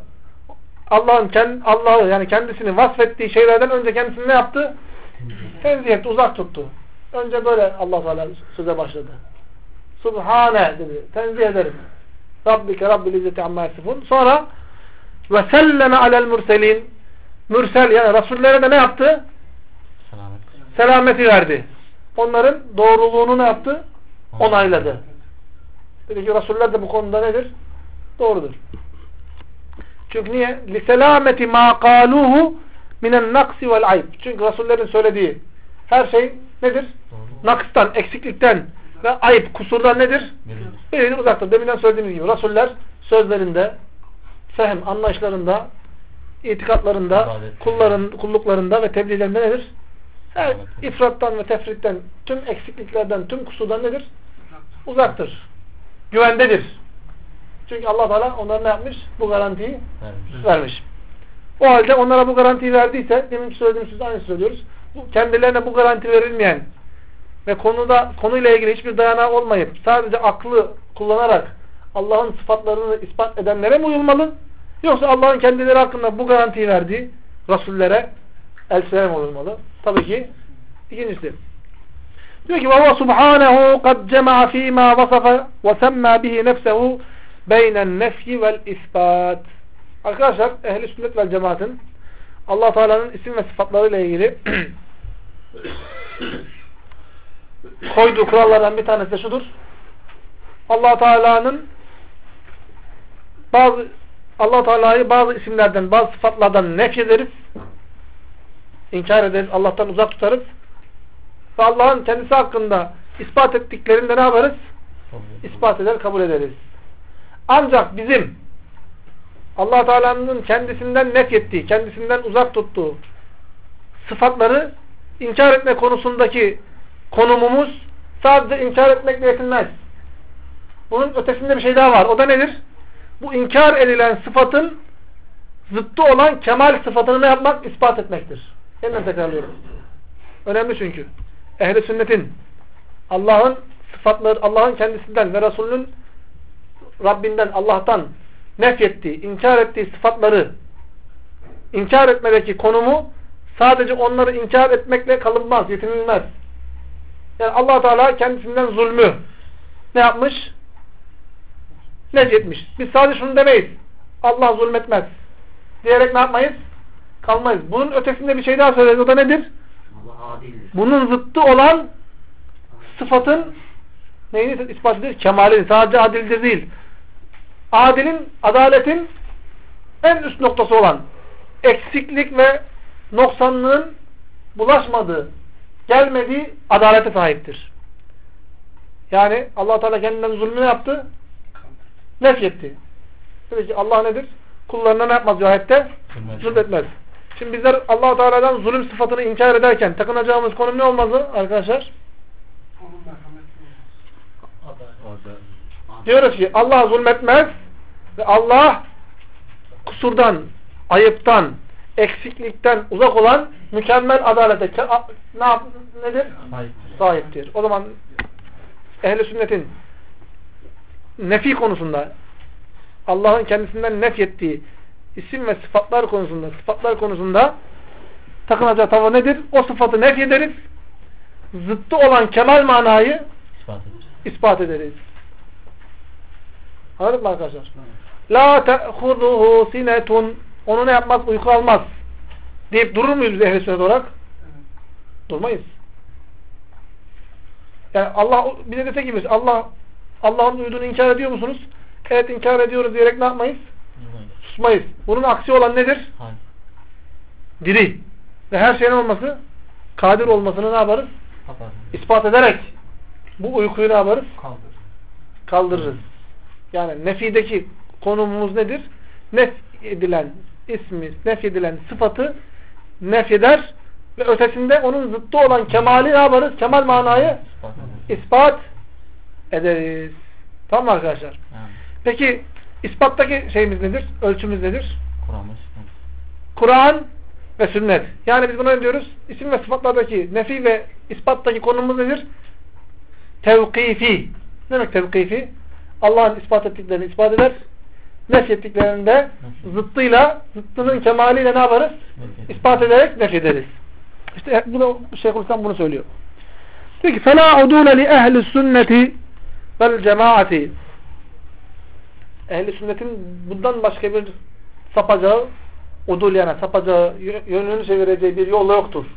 yani kendisini vasfettiği şeylerden önce kendisini ne yaptı? Tenzih etti, uzak tuttu. Önce böyle Allah Teala söze başladı. Subhane dedi. Tenzih ederim. Rabbike Rabbil İzzeti amma yasifun. Sonra ve selleme alel mürselin. Mürsel yani Resullere de ne yaptı? Selameti verdi. Onların doğruluğunu ne yaptı? Onayladı. Dedi ki Resuller de bu konuda nedir? Doğrudur. Çünkü niye? لِسَلَامَةِ مَا قَالُوهُ مِنَ النَّقْسِ وَالْعَيْبِ. Çünkü Resullerin söylediği her şey nedir? Nakstan, eksiklikten ve ayıp, kusurdan nedir? Biridir, uzaktır. Deminden söylediğimiz gibi Resuller sözlerinde, fehm, anlayışlarında, itikatlarında, kulluklarında ve tebliğlerinde nedir? Her ifrattan ve tefritten, tüm eksikliklerden, tüm kusurdan nedir? Uzaktır. Güvendedir. Çünkü Allah Teala onlara ne yapmış? Bu garantiyi vermiş. O halde onlara bu garantiyi verdiyse, deminki söylediğimiz sözde aynı söylüyoruz. Kendilerine bu garanti verilmeyen ve konuyla ilgili hiçbir dayanağı olmayıp sadece aklı kullanarak Allah'ın sıfatlarını ispat edenlere mi uyulmalı? Yoksa Allah'ın kendileri hakkında bu garantiyi verdiği Resullere, elçilere mi uyulmalı? Tabii ki ikincisi. Diyor ki وَهُوَ سُبْحَانَهُ قَدْ جَمَعَ ف۪ي مَا وَصَفَ وَسَمَّا بِهِ نَفْسَهُ بَيْنَ النَّفْيِ وَالْاِسْبَاتِ. Arkadaşlar ehl-i sünnet vel cemaatin Allah Teala'nın isim ve sıfatlarıyla ilgili koyduğu kurallardan bir tanesi de şudur. Allah Teala'nın Allah Teala'yı bazı isimlerden, bazı sıfatlardan nefy ederiz. İnkar ederiz, Allah'tan uzak tutarız. Ve Allah'ın kendisi hakkında ispat ettiklerinde ne yaparız? ispat eder, kabul ederiz. Ancak bizim Allah Teala'nın kendisinden nefyettiği, kendisinden uzak tuttuğu sıfatları inkar etme konusundaki konumumuz sadece inkar etmekle yetinmez. Bunun ötesinde bir şey daha var. O da nedir? Bu inkar edilen sıfatın zıttı olan kemal sıfatını ne yapmak? İspat etmektir. Yeniden tekrarlıyorum. Önemli çünkü. Ehl-i sünnetin Allah'ın sıfatları, Allah'ın kendisinden ve Resulünün Rabbinden, Allah'tan nefyettiği, inkar ettiği sıfatları inkar etmedeki konumu sadece onları inkar etmekle kalınmaz, yetinilmez. Yani Allah Teala kendisinden zulmü ne yapmış? Nefyetmiş. Biz sadece şunu demeyiz. Allah zulmetmez. Diyerek ne yapmayız? Kalmayız. Bunun ötesinde bir şey daha söyleriz. O da nedir? Allah adildir. Bunun zıttı olan sıfatın neyini ispat edilir? Kemalini. Sadece adildir değil. Adilin, adaletin en üst noktası olan eksiklik ve noksanlığın bulaşmadığı, gelmediği adalete sahiptir. Yani Allah Teala kendinden zulmünü yaptı, nefyetti. Dedi ki Allah nedir? Kullarına ne yapmaz diyor ayette? Zulmetmez. Şimdi bizler Allah Teala'dan zulüm sıfatını inkar ederken takınacağımız konu ne olmalı arkadaşlar? Diyoruz ki Allah zulmetmez ve Allah kusurdan, ayıptan, eksiklikten uzak olan mükemmel adalete nedir? Sahiptir. O zaman ehl-i sünnetin nefi konusunda Allah'ın kendisinden nefyettiği isim ve sıfatlar konusunda takınacağı tavır nedir? O sıfatı nefyederiz. Zıttı olan kemal manayı ispat ederiz. Anladık mı arkadaşlar? La te'huduhu sinetun, onu ne yapmaz? Uyku almaz. Deyip durur muyuz biz ehl-i sünnet olarak? Durmayız. Yani Allah bize dese gibi Allah'ın uyuduğunu inkar ediyor musunuz? Evet inkar ediyoruz diyerek ne yapmayız? Susmayız. Bunun aksi olan nedir? Hayır. Diri. Ve her şeyin olması, kadir olmasını ne yaparız? Kapat. İspat ederek bu uykuyu ne yaparız? Kaldırırız. Yani nefideki konumumuz nedir? Nefyedilen ismi, nefyedilen sıfatı nefyeder ve ötesinde onun zıttı olan kemali ne yaparız? Kemal manayı ispat ederiz. Tamam mı arkadaşlar? Yani. Peki ispattaki şeyimiz nedir? Ölçümüz nedir? Kur'an. Kur'an ve sünnet. Yani biz buna ne diyoruz? İsim ve sıfatlardaki nefi ve ispattaki konumuz nedir? Tevkifi. Ne demek tevkifi? Allah'ın ispat ettiklerini ispat eder. Nefyettiklerini de zıttının kemaliyle ne yaparız? İspat ederek nefyederiz. İşte bu da Şeyhülislam bunu söylüyor. Peki فَلَا عُدُولَ لِأَهْلِ السُنَّةِ وَالْجَمَاعَةِ Ehl-i sünnetin bundan başka bir sapacağı, sapacağı, yönünü çevireceği bir yol yoktur.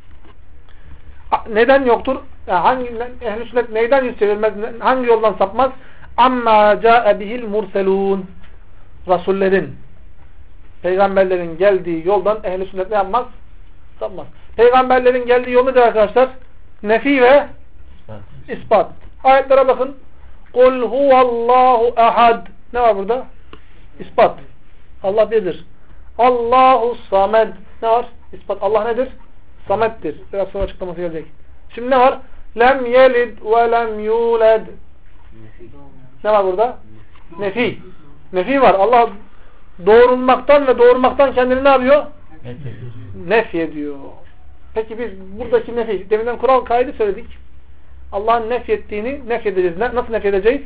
Neden yoktur? Yani ehl-i sünnet neyden yüz çevirmez? Hangi yoldan sapmaz? Amma ca'e bihil murselun. Rasullerin, peygamberlerin geldiği yoldan ehl-i sünnet ne yapmaz? Sapmaz. Peygamberlerin geldiği yol nedir arkadaşlar? Nefi ve ispat. Ayetlere bakın. Kul huvallahu ahad. Ne var burada? İspat. Allah birdir. Allahu samed. Ne var? İspat. Allah nedir? Sameddir. Biraz sonra açıklaması gelecek. Şimdi ne var? Lem yelid ve lem yuled. Ne var burada? Nefi. Nefi var. Allah doğurulmaktan ve doğurmaktan kendini ne yapıyor? Nefi ediyor. Peki biz buradaki nefi, deminden kural kaydı söyledik. Allah'ın nefyettiğini nefyedeceğiz. Nasıl nefyedeceğiz?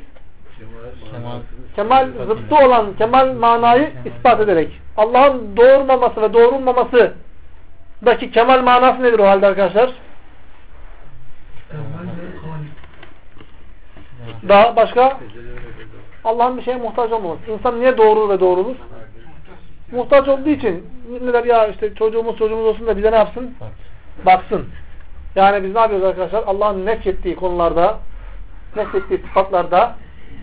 Kemal zıttı olan kemal manayı ispat ederek. Allah'ın doğurmaması ve doğurulmaması daki kemal manası nedir o halde arkadaşlar? Daha başka? Allah'ın bir şeye muhtaç olmaması. İnsan niye doğurur ve doğrulur? Muhtaç olduğu için. Ne der ya işte çocuğumuz olsun da bize ne yapsın? Baksın. Yani biz ne yapıyoruz arkadaşlar? Allah'ın nefyettiği konularda, nefyettiği sıfatlarda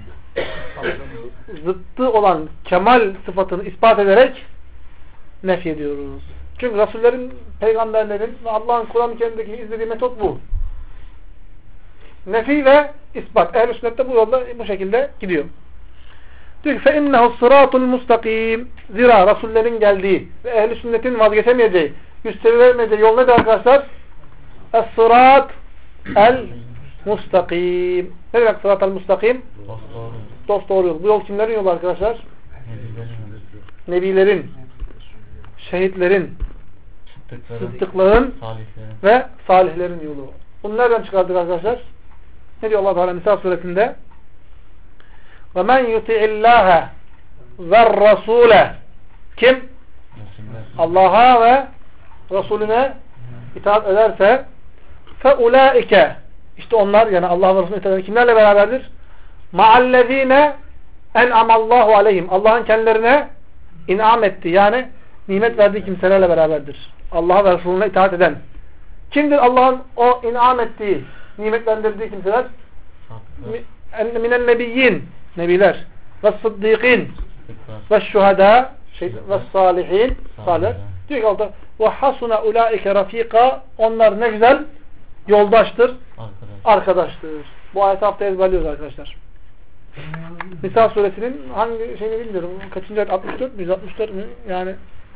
zıttı olan kemal sıfatını ispat ederek nefyediyoruz. Çünkü Resullerin, peygamberlerin ve Allah'ın Kur'an-ı Kerim'deki izlediği metot bu. Nefi ve ispat. Ehl-i sünnette bu yolda bu şekilde gidiyor. Diyor ki فَاِنَّهُ الصِّرَاطُ الْمُسْتَقِيمِ Zira Resullerin geldiği ve ehl-i sünnetin vazgeçemeyeceği, yüz çeviremeyeceği yol nedir arkadaşlar? Es-sırat el-mustakim. Ne demek sırat el-mustakim? Dost doğru yol. Bu yol kimlerin yolu arkadaşlar? Nebilerin, şehitlerin, sıddıkların ve salihlerin yolu. Bunu nereden çıkardık arkadaşlar? Ne diyor Allah Teala Nisa suresinde? وَمَنْ يُطِعِ اللّٰهَ وَالرَّسُولَ Kim? Allah'a ve Resulüne itaat ederse فَاُولَٰئِكَ İşte onlar, yani Allah ve Resulüne itaat eden kimlerle beraberdir? مَعَلَّذ۪ينَ اَنْعَمَ اللّٰهُ عَلَيْهِمْ Allah'ın kendilerine inam etti. Yani nimet verdiği kimselerle beraberdir. Allah'a ve Resulüne itaat eden. Kimdir Allah'ın o inam ettiği, nimetlendirdiği kimseler? Minen nebiyyin, nebiler, ve sıddıkîn, ve şuhedâ, ve salihin, salih. Diyor ki Allah, ve hasuna ulaike rafika, onlar ne güzel yoldaştır, arkadaştır. Bu ayeti haftaya ezberliyoruz arkadaşlar. Nisa suresinin hangi şeyini bilmiyorum. Kaçıncı ayet? 64 mü? 164 mü? Yani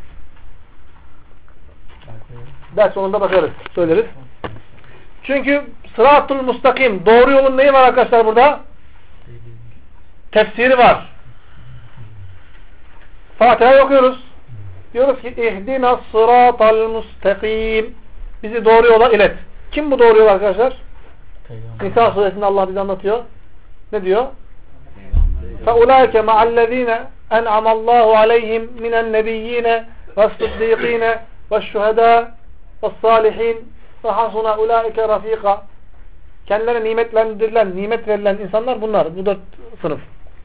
ders sonunda bakarız. Söyleriz. Çünkü sıratul mustakim. Doğru yolun neyi var arkadaşlar burada? Tefsiri var. Fatiha'yı okuyoruz. Diyoruz ki ihdina sıratal mustakim. Bizi doğru yola ilet. Kim bu doğru yol arkadaşlar? Nisa suresinde Allah bize anlatıyor. Ne diyor? فَاُولَٰئِكَ مَعَ الَّذ۪ينَ اَنْعَمَ اللّٰهُ عَلَيْهِمْ مِنَ النَّبِيِّينَ وَالصِّدِّيقِينَ وَالشُّهَدَاءِ وَالصَّالِحِينَ فَحَسُنَ اُولَٰئِكَ رَف۪يقًا Kendilerine nimetlendirilen, nimet verilen insanlar bunlar. Bu 4 sınıf.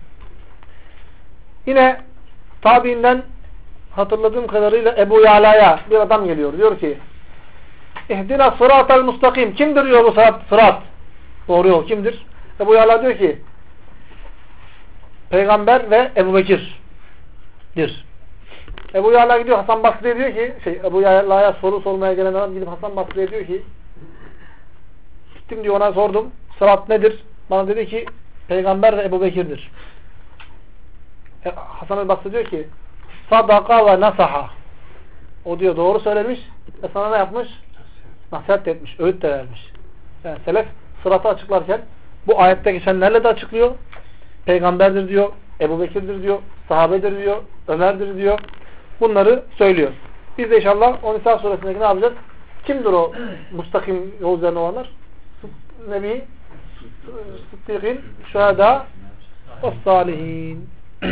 Yine tabiinden hatırladığım kadarıyla Ebu Yala'ya bir adam geliyor. Diyor ki İhdina sıratal mustakim. Kimdir diyor bu sırat? Doğru yol kimdir? Ebu Yala diyor ki Peygamber ve Ebu Bekir'dir. Ebu Yala gidiyor Hasan Basri'ye diyor ki Ebu Yala'ya soru sormaya gelen adam gidip Hasan Basri'ye diyor ki gittim diyor ona sordum. Sırat nedir? Bana dedi ki Peygamber ve Ebu Bekir'dir. Hasan Basri diyor ki sadaka ve nasaha. O diyor doğru söylemiş ve sana ne yapmış? Nasihat etmiş, öğüt de vermiş. Yani selef sıratı açıklarken bu ayette geçenlerle de açıklıyor. Peygamberdir diyor, Ebu Bekir'dir diyor, sahabedir diyor, Ömer'dir diyor. Bunları söylüyor. Biz de inşallah o Nisa suresindeki ne yapacağız? Kimdir o mustakim yol üzerine olanlar? Nebi, Sıddıkîn, Şuhedâ ve Salihin.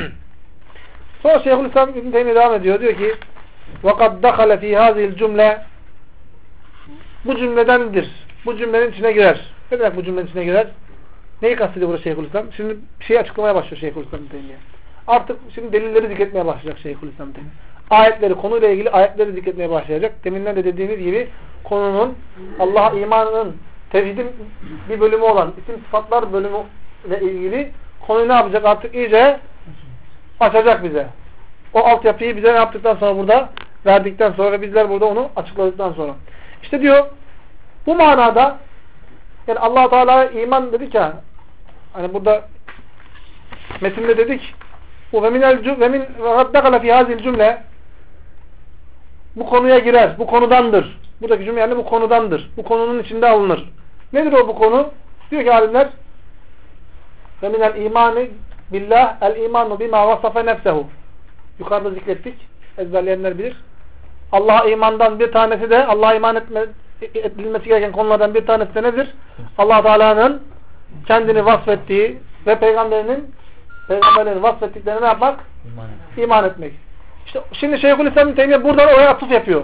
Sonra Şeyhülislam İbn Teymiye devam ediyor. Diyor ki وَقَدْ دَخَلَ ف۪ي هَذِهِ الْجُمْلَةِ Bu cümledendir. Bu cümlenin içine girer. Ne demek bu cümlenin içine girer? Neyi kastediyor burada Şeyhülislam? Şimdi bir şey açıklamaya başlıyor Şeyhülislam İbn Teymiye. Artık şimdi delilleri zikretmeye başlayacak Şeyhülislam İbn Teymiye. Ayetleri, konuyla ilgili ayetleri zikretmeye başlayacak. Deminden de dediğimiz gibi konunun Allah'a imanının, tevhidin bir bölümü olan isim sıfatlar bölümü ile ilgili konuyu ne yapacak? Artık iyice açacak bize. O altyapıyı bize ne yaptıktan sonra burada verdikten sonra ve bizler burada onu açıkladıktan sonra. İşte diyor bu manada yani Allah-u Teala'ya iman dedik ya hani burada metinde dedik bu ve min raddakala fi hazil cümle bu konuya girer. Bu konudandır. Buradaki cümle yani bu konudandır. Bu konunun içinde alınır. Nedir o bu konu? Diyor ki alimler ve minel imani billah el imanu bima vasafe nefsehu. Yukarıda zikrettik. Ezberleyenler bilir. Allah'a imandan bir tanesi de Allah'a iman edilmesi gereken konulardan bir tanesi de nedir? Allah Teala'nın kendini vasfettiği ve peygamberlerin vasfettiklerini ne yapmak? İman etmek. İşte şimdi Şeyhülislam İbn Teymiye buradan oraya atıf yapıyor.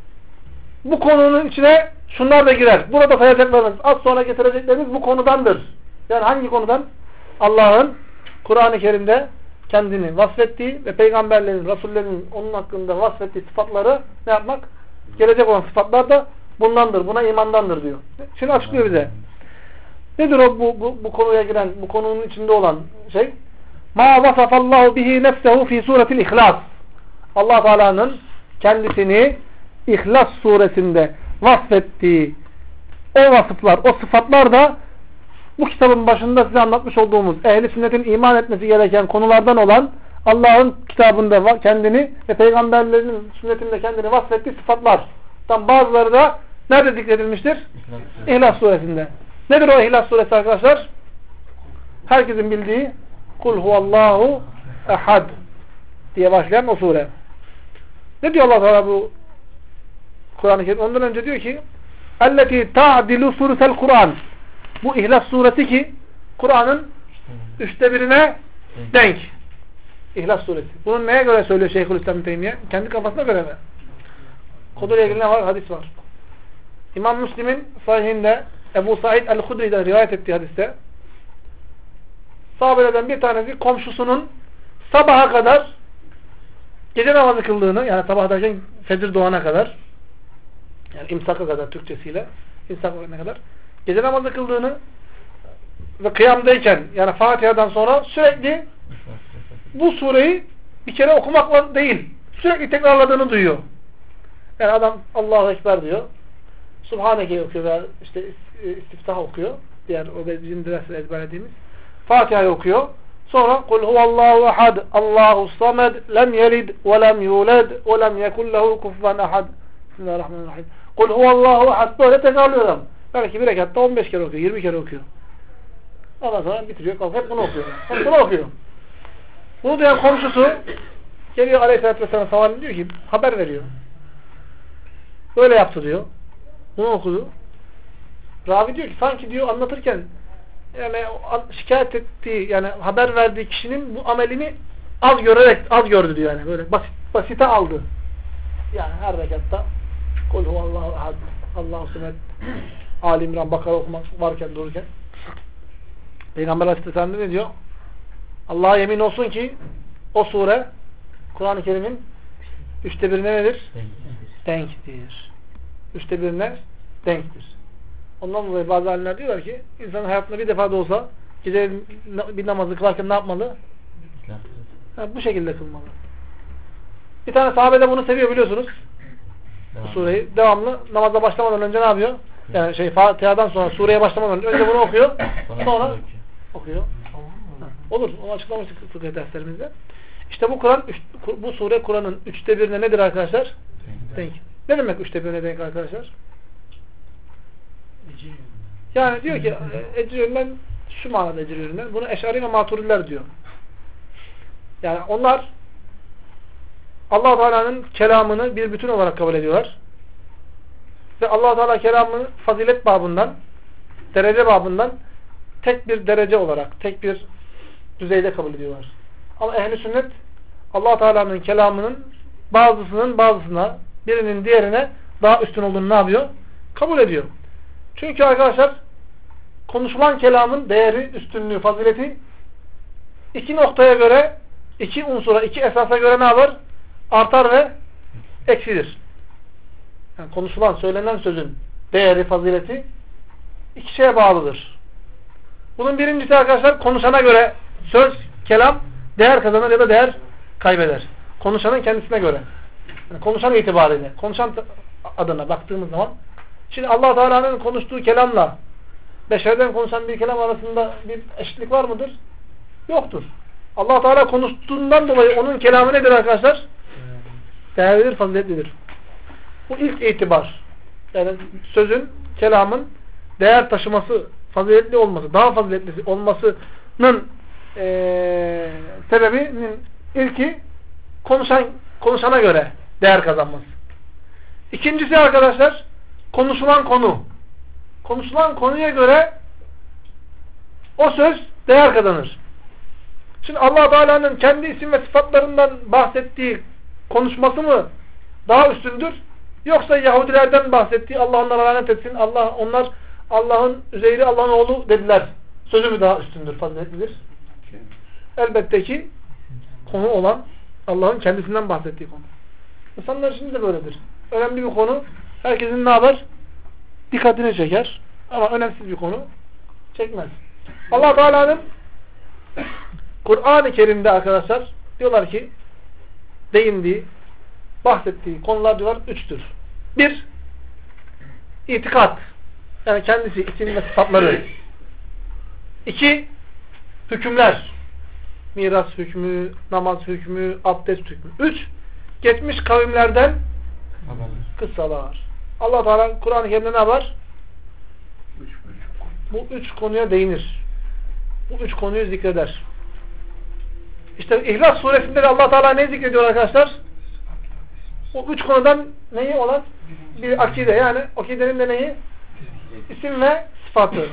Bu konunun içine şunlar da girer. Burada sayacaklarımız, az sonra getireceklerimiz bu konudandır. Yani hangi konudan? Allah'ın Kur'an-ı Kerim'de kendini vasfettiği ve peygamberlerin, rasullerin onun hakkında vasfettiği sıfatları ne yapmak? Gelecek olan sıfatlar da bundandır. Buna imandandır diyor. Şimdi açıklıyor bize. Nedir o bu konuya giren, bu konunun içinde olan şey? Ma vasafallahu bihi nefsehu fi suretil İhlas. Allah Teala'nın kendisini İhlas suresinde vasfettiği o vasıflar, o sıfatlar da bu kitabın başında size anlatmış olduğumuz ehli sünnetin iman etmesi gereken konulardan olan Allah'ın kitabında kendini ve peygamberlerinin sünnetinde kendini vasfettiği sıfatlardan bazıları da nerede zikredilmiştir? İhlas suresinde. Nedir o İhlas suresi arkadaşlar? Herkesin bildiği Kul huvallahu ehad diye başlayan o sure. Ne diyor Allah Teala bu Kur'an-ı Kerim? Ondan önce diyor ki Elleti ta'dilu surusel Kur'an. Bu İhlas suresi ki Kur'an'ın 1/3'ine denk. İhlas suresi. Bunun neye göre söylüyor Şeyhülislam Teymiye? Kendi kafasına göre mi? Konuyla ilgili ne var? Hadis var. İmam Müslim'in sahihinde Ebu Said el-Hudri'den rivayet ettiği hadiste sahabelerden bir tanesi komşusunun sabaha kadar gece namazı kıldığını, yani sabah derken fecir doğana kadar, yani imsaka kadar Türkçesiyle, imsak vakitine kadar gece namazı kıldığını ve kıyamdayken, yani Fatiha'dan sonra sürekli bu sureyi bir kere okumakla değil, sürekli tekrarladığını duyuyor. Yani adam Allahu Ekber diyor, Subhaneke'yi okuyor veya işte istiftah okuyor, diğer o bizim dersle ezberlediğimiz Fatiha'yı okuyor. Sonra Kul huvallahu ehad, Allahu samed, lem yelid ve lem yulad ve lem yekun lehu kufuven ehad. Bismillahirrahmanirrahim. Kul huvallahu ehad, böyle tekrarlıyor adam. Belki bir rekatta 15 kere okuyor, 20 kere okuyor. Ondan sonra bitiriyor, kalkıp hep bunu okuyor. Hep bunu okuyor. Bunu duyan komşusu geliyor Aleyhisselatü Vesselam sallallahu diyor ki, haber veriyor. Böyle yaptı diyor. Bunu okudu. Ravi diyor ki sanki diyor anlatırken yani şikayet ettiği, yani haber verdiği kişinin bu amelini az gördü diyor, yani böyle basite aldı. Yani her rekatta Kul huvallahu ehad, Allahu samed, Ali İmran, Bakara okumak varken dururken Peygamber Aleyhisselam ne diyor? Allah'a yemin olsun ki o sure Kur'an-ı Kerim'in 1/3'ine nedir? Denktir. 1/3'ine denktir. Ondan dolayı bazı alimler diyorlar ki insanın hayatında bir defa da olsa gece bir namazı kılarken ne yapmalı? Bu şekilde kılmalı. Bir tane sahabe de bunu seviyor biliyorsunuz. Bu sureyi devamlı namaza başlamadan önce ne yapıyor? Yani Fatiha'dan sonra sureye başlamadan önce bunu okuyor. Sonra okuyor. Olur. Onu açıklamıştık fıkıh derslerimizde. İşte bu sure Kur'an'ın 1/3'ine nedir arkadaşlar? Denk. Ne demek 1/3'ine denk arkadaşlar? Yani diyor ki ecir yönünden şu manada ecir yönünden. Bunu Eş'ari ve Maturidiler diyor. Yani onlar Allah-u Teala'nın kelamını bir bütün olarak kabul ediyorlar. Ve Allah-u Teala kelamını fazilet babından, derece babından tek bir derece olarak, tek bir düzeyde kabul ediyorlar. Ama ehli sünnet Allah-u Teala'nın kelamının bazısına, birinin diğerine daha üstün olduğunu ne yapıyor? Kabul ediyor. Çünkü arkadaşlar konuşulan kelamın değeri, üstünlüğü, fazileti iki noktaya göre, iki unsura, iki esasa göre ne yapar? Artar ve eksilir. Yani konuşulan, söylenen sözün değeri, fazileti iki şeye bağlıdır. Bunun birincisi arkadaşlar konuşana göre söz, kelam değer kazanır ya da değer kaybeder. Konuşanın kendisine göre. Yani konuşan itibariyle, konuşan adına baktığımız zaman şimdi Allah Teala'nın konuştuğu kelamla beşerden konuşan bir kelam arasında bir eşitlik var mıdır? Yoktur. Allah Teala konuştuğundan dolayı onun kelamı nedir arkadaşlar? Değerlidir, faziletlidir. Bu ilk itibar. Yani sözün, kelamın değer taşıması, faziletli olması, daha faziletli olmasının sebebinin ilki konuşana göre değer kazanması. İkincisi arkadaşlar konuşulan konu. Konuşulan konuya göre o söz değer kazanır. Şimdi Allah Teala'nın kendi isim ve sıfatlarından bahsettiği konuşması mı daha üstündür? Yoksa Yahudilerden bahsettiği Allah onlara lanet etsin, onlar Allah'ın Üzeyri Allah'ın oğlu dediler. Sözü mü daha üstündür, faziletlidir? Elbette ki konu olan Allah'ın kendisinden bahsettiği konu. İnsanlar şimdi de böyledir. Önemli bir konu herkesin ne yapar? Dikkatini çeker. Ama önemsiz bir konu çekmez. Allah Teala'nın Kur'an-ı Kerim'de arkadaşlar diyorlar ki değindiği, bahsettiği konular diyorlar üçtür. Bir, itikat. Yani kendisi, isim ve sıfatları. 2. Hükümler. Miras hükmü, namaz hükmü, abdest hükmü. 3. Geçmiş kavimlerden kıssalar. Allah Teala Kur'an-ı Kerim'de ne var? Bu 3 konuya değinir. Bu 3 konuyu zikreder. İşte İhlas suresinde de Allah Teala ne zikrediyor arkadaşlar? O 3 konudan neyi olan? Bir akide, yani akidenin de neyi? İsim ve sıfatı.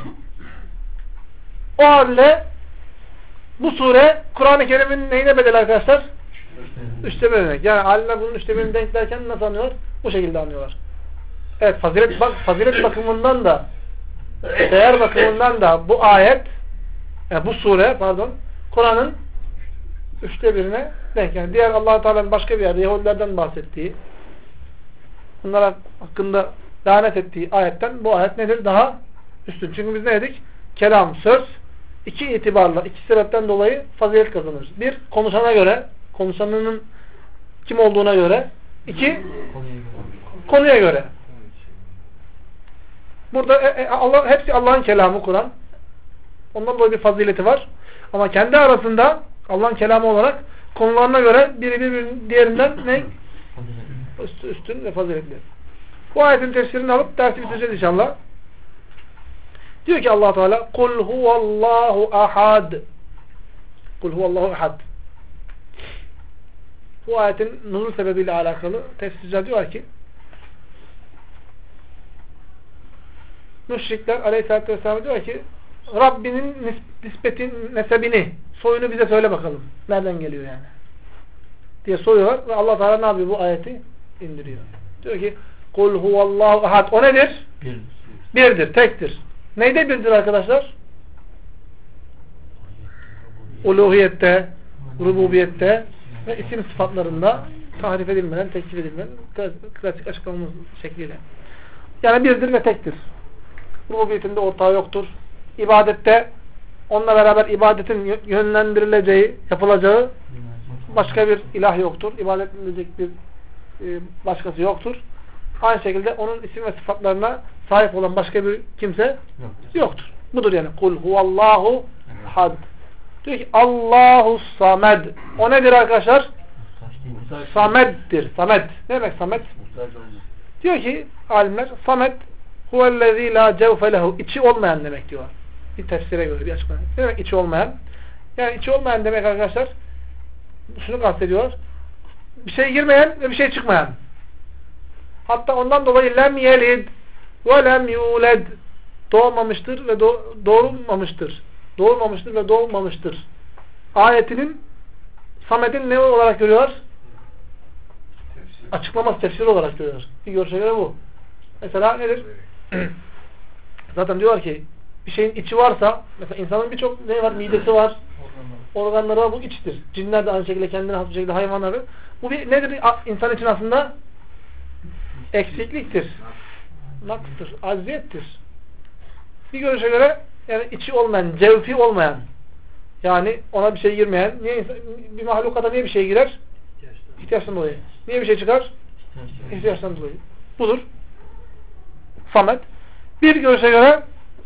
O halde bu sure Kur'an-ı Kerim'in neyine bedel arkadaşlar? 3'te 1 demek. Yani alimler bunun 3'te 1'ini denklerken nasıl anlıyorlar? Bu şekilde anlıyorlar. Evet, fazilet bakımından da, değer bakımından da bu ayet, yani bu sure Kur'an'ın 3'te 1'ine denk. Yani diğer Allah Teala'nın başka bir yerde Yahudilerden bahsettiği, bunlar hakkında lanet ettiği ayetten bu ayet nedir? Daha üstün. Çünkü biz ne dedik? Kelam, söz, 2 itibarla, 2 sebepten dolayı fazilet kazanır. 1, konuşana göre, konuşanının kim olduğuna göre. 2, konuya göre. Burada hepsi Allah'ın kelamı Kur'an. Ondan dolayı bir fazileti var. Ama kendi arasında Allah'ın kelamı olarak konularına göre biri diğerinden ne? Üstün ve faziletli. Bu ayetin tefsirini alıp dersi bitireceğiz inşallah. Diyor ki Allah Teala kul huvallahu ahad. Kul huvallahu ahad. Bu ayetin nuzul sebebiyle alakalı tefsirciler diyor ki müşrikler Aleyhisselatü Vesselam diyor ki Rabbinin nesebini, soyunu bize söyle bakalım. Nereden geliyor yani? Diye soruyorlar ve Allah Teala ne yapıyor? Bu ayeti indiriyor. Diyor ki kul huvallahu ahad. O nedir? Birdir, tektir. Neyde birdir arkadaşlar? Uluhiyette, rububiyette ve isim sıfatlarında tahrif edilmeden, tekfir edilmeden klasik açıklamamız şekliyle. Yani birdir ve tektir. Rububiyetinde ortağı yoktur. İbadette onunla beraber ibadetin yönlendirileceği, yapılacağı başka bir ilah yoktur. İbadet edilecek bir başkası yoktur. Aynı şekilde onun isim ve sıfatlarına sahip olan başka bir kimse yoktur. Budur yani. Kul huvallahu had. Diyor ki Allahu samed. O nedir arkadaşlar? Samed'dir. Samed. Ne demek samed? Diyor ki alimler samed huvellezî lâ cevfe lehu. İçi olmayan demek diyor. Bir tefsire göre bir açıklama. Ne demek içi olmayan? Yani içi olmayan demek arkadaşlar şunu kastediyorlar. Bir şey girmeyen ve bir şey çıkmayan. Hatta ondan dolayı lem yelid ve lem yuled. Doğmamıştır ve doğurmamıştır. Doğurmamıştır ve doğmamıştır. Ayetinin Samed'in ne olarak görüyorlar? Açıklaması, tefsiri olarak görüyorlar. Bir görüşe göre bu. Mesela nedir? Zaten diyorlar ki bir şeyin içi varsa, mesela insanın birçok ne var? Midesi var. Organları var. Bu içtir. Cinler de aynı şekilde kendine has bir şekilde hayvanları. Bu bir nedir? İnsan için aslında eksikliktir. Nakstır. Acziyettir. Bir görüşe göre yani içi olmayan, cevfi olmayan, yani ona bir şey girmeyen, niye bir mahlukata niye bir şey girer? İhtiyaçtan dolayı. Niye bir şey çıkar? İhtiyaçtan dolayı. Budur. Samet. Bir görüşe göre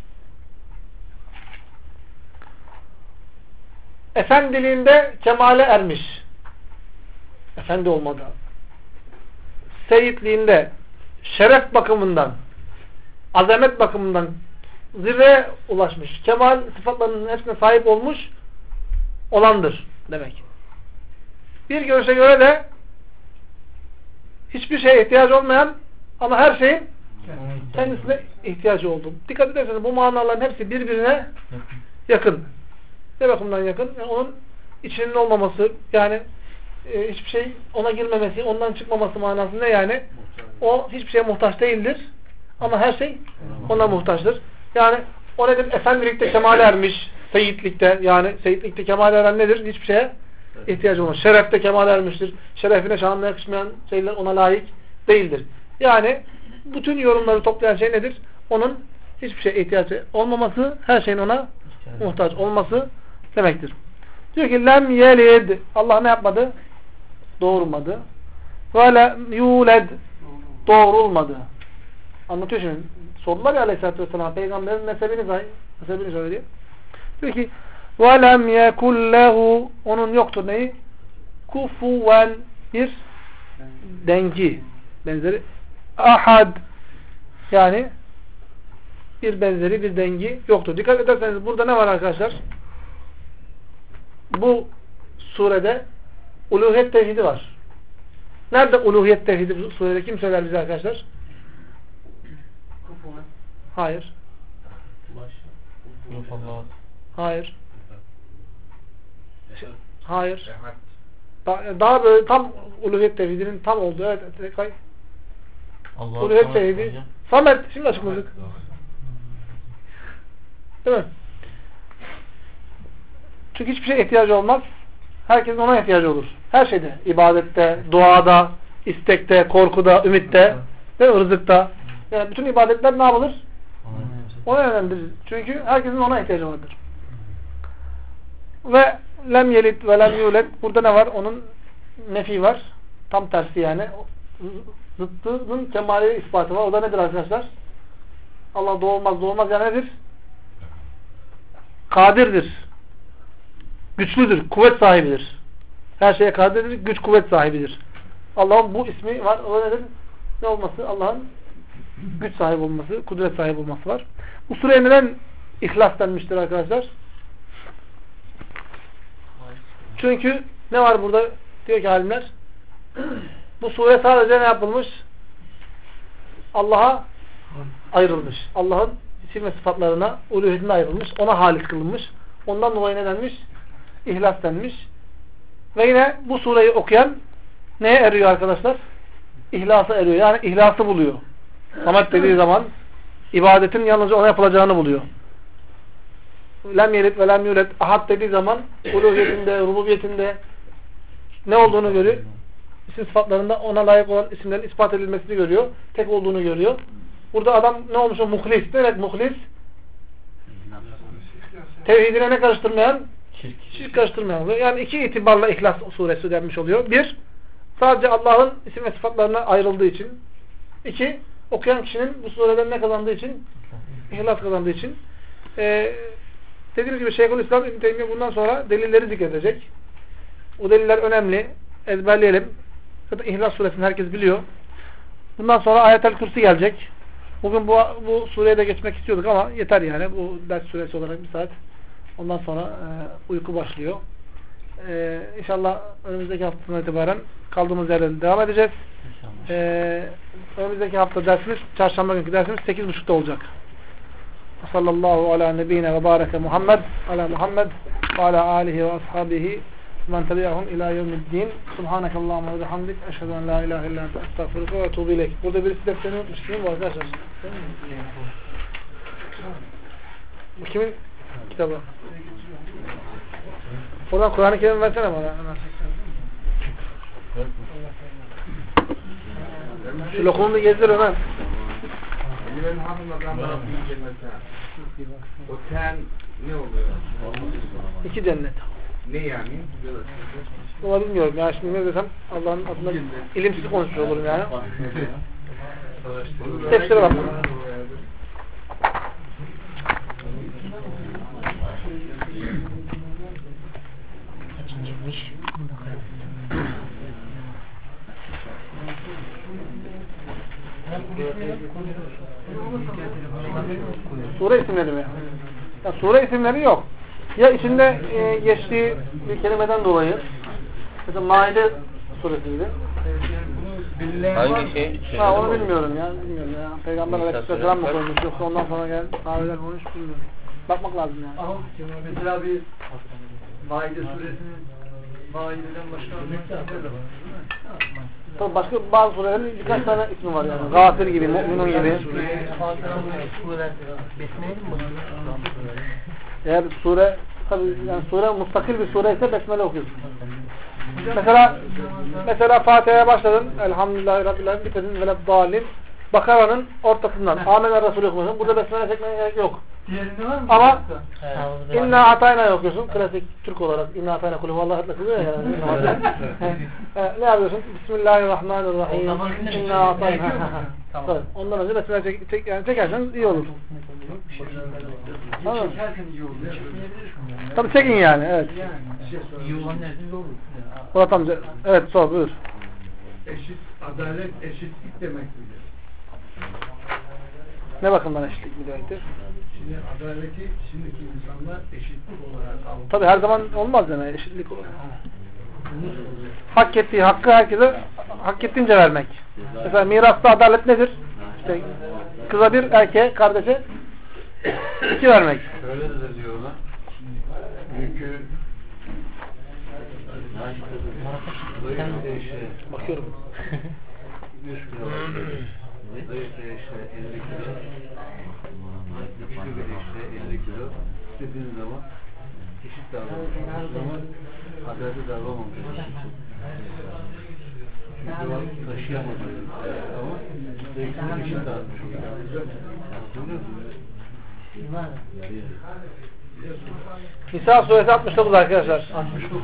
efendiliğinde kemale ermiş. Efendi olmadı. Seyitliğinde şeref bakımından, azamet bakımından zirveye ulaşmış. Kemal sıfatlarının hepsine sahip olmuş olandır demek. Bir görüşe göre de hiçbir şeye ihtiyacı olmayan ama her şeyin kendisine ihtiyacı olduğu. Dikkat ederseniz bu manaların hepsi birbirine yakın. Ne bakımdan yakın? Yani onun içinin olmaması, yani hiçbir şey ona girmemesi, ondan çıkmaması manasında yani o hiçbir şeye muhtaç değildir. Ama her şey ona muhtaçtır. Yani o nedir? Efendilikte kemale ermiş. Seyitlikte, yani seyitlikte kemale eren nedir? Hiçbir şeye ihtiyacı olmaz. Şerefte kemale ermiştir. Şerefine, şanına yakışmayan şeyler ona layık değildir. Yani bütün yorumları toplayan şey nedir? Onun hiçbir şeye ihtiyacı olmaması, her şeyin ona muhtaç olması demektir. Diyor ki lem yelid. Allah ne yapmadı? Doğurmadı. Ve lem yuled. Doğrulmadı. Anlatıyor şimdi. Sordular ya Aleyhisselatü Vesselam Peygamberin nesebini söyledi. Diyor ki وَلَمْ يَكُلْ لَهُ onun yoktur neyi? Kufuven bir dengi, benzeri. Ahad yani bir benzeri, bir dengi yoktur. Dikkat ederseniz burada ne var arkadaşlar? Bu surede uluhiyet tevhidi var. Nerede uluhiyet tevhidi bu surede? Kim söyler bize arkadaşlar? Hayır. Hayır. Hayır. Daha böyle tam uluhiyet tevhidinin tam olduğu. Evet. Uluhiyet tevhidi. Samet. Şimdi açıkladık. Değil mi? Çünkü hiçbir şeye ihtiyacı olmaz. Herkesin ona ihtiyacı olur. Her şeyde. İbadette, duada, istekte, korkuda, ümitte ve rızıkta. Yani bütün ibadetler ne yapılır? Ona yönlendirir. Çünkü herkesin ona ihtiyacı vardır. Ve lem yelit ve lem yulet. Burada ne var? Onun nefi var. Tam tersi yani. Zıttının kemali ispatı var. O da nedir arkadaşlar? Allah doğulmaz yani nedir? Kadirdir. Güçlüdür. Kuvvet sahibidir. Her şeye kadirdir. Güç kuvvet sahibidir. Allah'ın bu ismi var. O da nedir? Ne olması? Allah'ın güç sahibi olması, kudret sahibi olması var. Bu sureye neden İhlas denmiştir arkadaşlar? Çünkü ne var burada? Diyor ki alimler. Bu sure sadece ne yapılmış? Allah'a ayrılmış. Allah'ın isim ve sıfatlarına, uluhiyetine ayrılmış. Ona halis kılınmış. Ondan dolayı ne denmiş? İhlas denmiş. Ve yine bu sureyi okuyan neye eriyor arkadaşlar? İhlasa eriyor. Yani ihlası buluyor. Samet dediği zaman ibadetin yalnızca ona yapılacağını buluyor. Lem yelit ve lem yulet. Ahad dediği zaman uluhiyetinde, rububiyetinde ne olduğunu görüyor. İsim sıfatlarında ona layık olan isimlerin ispat edilmesini görüyor. Tek olduğunu görüyor. Burada adam ne olmuş? Muhlis. Ne demek muhlis? Tevhidine ne karıştırmayan? Şirk karıştırmayan oluyor. Yani iki itibarla İhlas suresi denmiş oluyor. Bir, sadece Allah'ın isim ve sıfatlarına ayrıldığı için. İki, okuyan kişinin bu sureden ne kazandığı için? İhlas kazandığı için. Dediğimiz gibi Şeyhülislam İbn Teymiye bundan sonra delilleri zikredecek. O deliller önemli. Ezberleyelim. Zaten İhlas suresini herkes biliyor. Bundan sonra Ayetel Kürsi gelecek. Bugün bu sureye de geçmek istiyorduk ama yeter yani. Bu ders süresi olarak bir saat. Ondan sonra uyku başlıyor. İnşallah önümüzdeki haftadan itibaren kaldığımız yerden devam edeceğiz. Önümüzdeki hafta dersimiz, çarşamba günkü dersimiz 8.30'da olacak. Sallallahu ala nebine ve bareke Muhammed ala Muhammed ve ala alihi ve ashabihi men tabi'ahum ila yevmiddin. Subhanakallahumma ve bihamdik. Eşhedü en la ilahe illa ente estağfiruke ve etûbü ileyk. Burada birisi dersini unutmuş değil mi arkadaşlar? Bu kimin kitabı? Oradan Kur'an-ı Kerim versene bana. Şu lokumunu gezdir Ömer. Benim hanımlardan bana bir gelmesine. O ten ne oluyor? İki cennet. Ne yani? Valla bilmiyorum ya. Şimdi ne desem Allah'ın adına ilimsiz konuşmuş olurum yani. Tefsire bak. Sure isimleri mi? Ya, sure isimleri yok. Ya içinde geçtiği bir kelimeden dolayı. Mesela Maide suresiydi. Hangi şey? Onu bilmiyorum ya. Bilmiyorum ya. Peygamber Aleyhisselam mı koymuş yoksa ondan sonra gelen sahabeler koymuş bilmiyorum. Bakmak lazım yani. Mesela bir Maide suresinin Maide'den başka bir de var. Tabii başka bazı surelerin birkaç tane ismi var yani. Gafir gibi, Mu'minun gibi. Eğer sure, tabii yani sure mustakil bir sure ise besmele okuyorsun. Mesela Fatiha'ya başladın. Elhamdülillahi Rabbil Alemin bitirdin. Veleddallin. Bakara'nın ortasından. Amener Resulü okuyorsun. Burada besmele çekmeye gerek yok. Ama İnna Atayna okuyorsun. Klasik Türk olarak İnna Atayna kulü vallahi hatla kılıyor ya. Ne yapıyorsun? Bismillahirrahmanirrahim. İnna Atayna. Ondan önce besmele çekersen iyi olur. Anladın mı? Çekerken iyi olur. Çekmeyebilir mi? Tabii çekin yani. Evet. İyi olan nerede olur? Murat amca. Evet sor buyur. Adalet eşitlik demek midir? Ne bakımdan eşitlik demektir? Şimdi adaleti şimdiki insanlar eşitlik olarak alıyor. Tabii her zaman olmaz yani eşitlik olur. Hak ettiği hakkı herkese hak ettiğince vermek. Mesela mirasta adalet nedir? İşte kıza bir, erkeğe, kardeşe 2 vermek. Şöyle de diyorlar. Yükü zayıf eşe Bakıyorum. 100 kilo. Zayıf eşe 50 kilo. Güçlü bir eşe 50 kilo. İstediğin zaman eşit davranmış. Ama adalete davranmamış. Çünkü o taşıyamadı. Ama zayıflığı eşit dağıtmış. Nisa suresi 69 arkadaşlar. 69.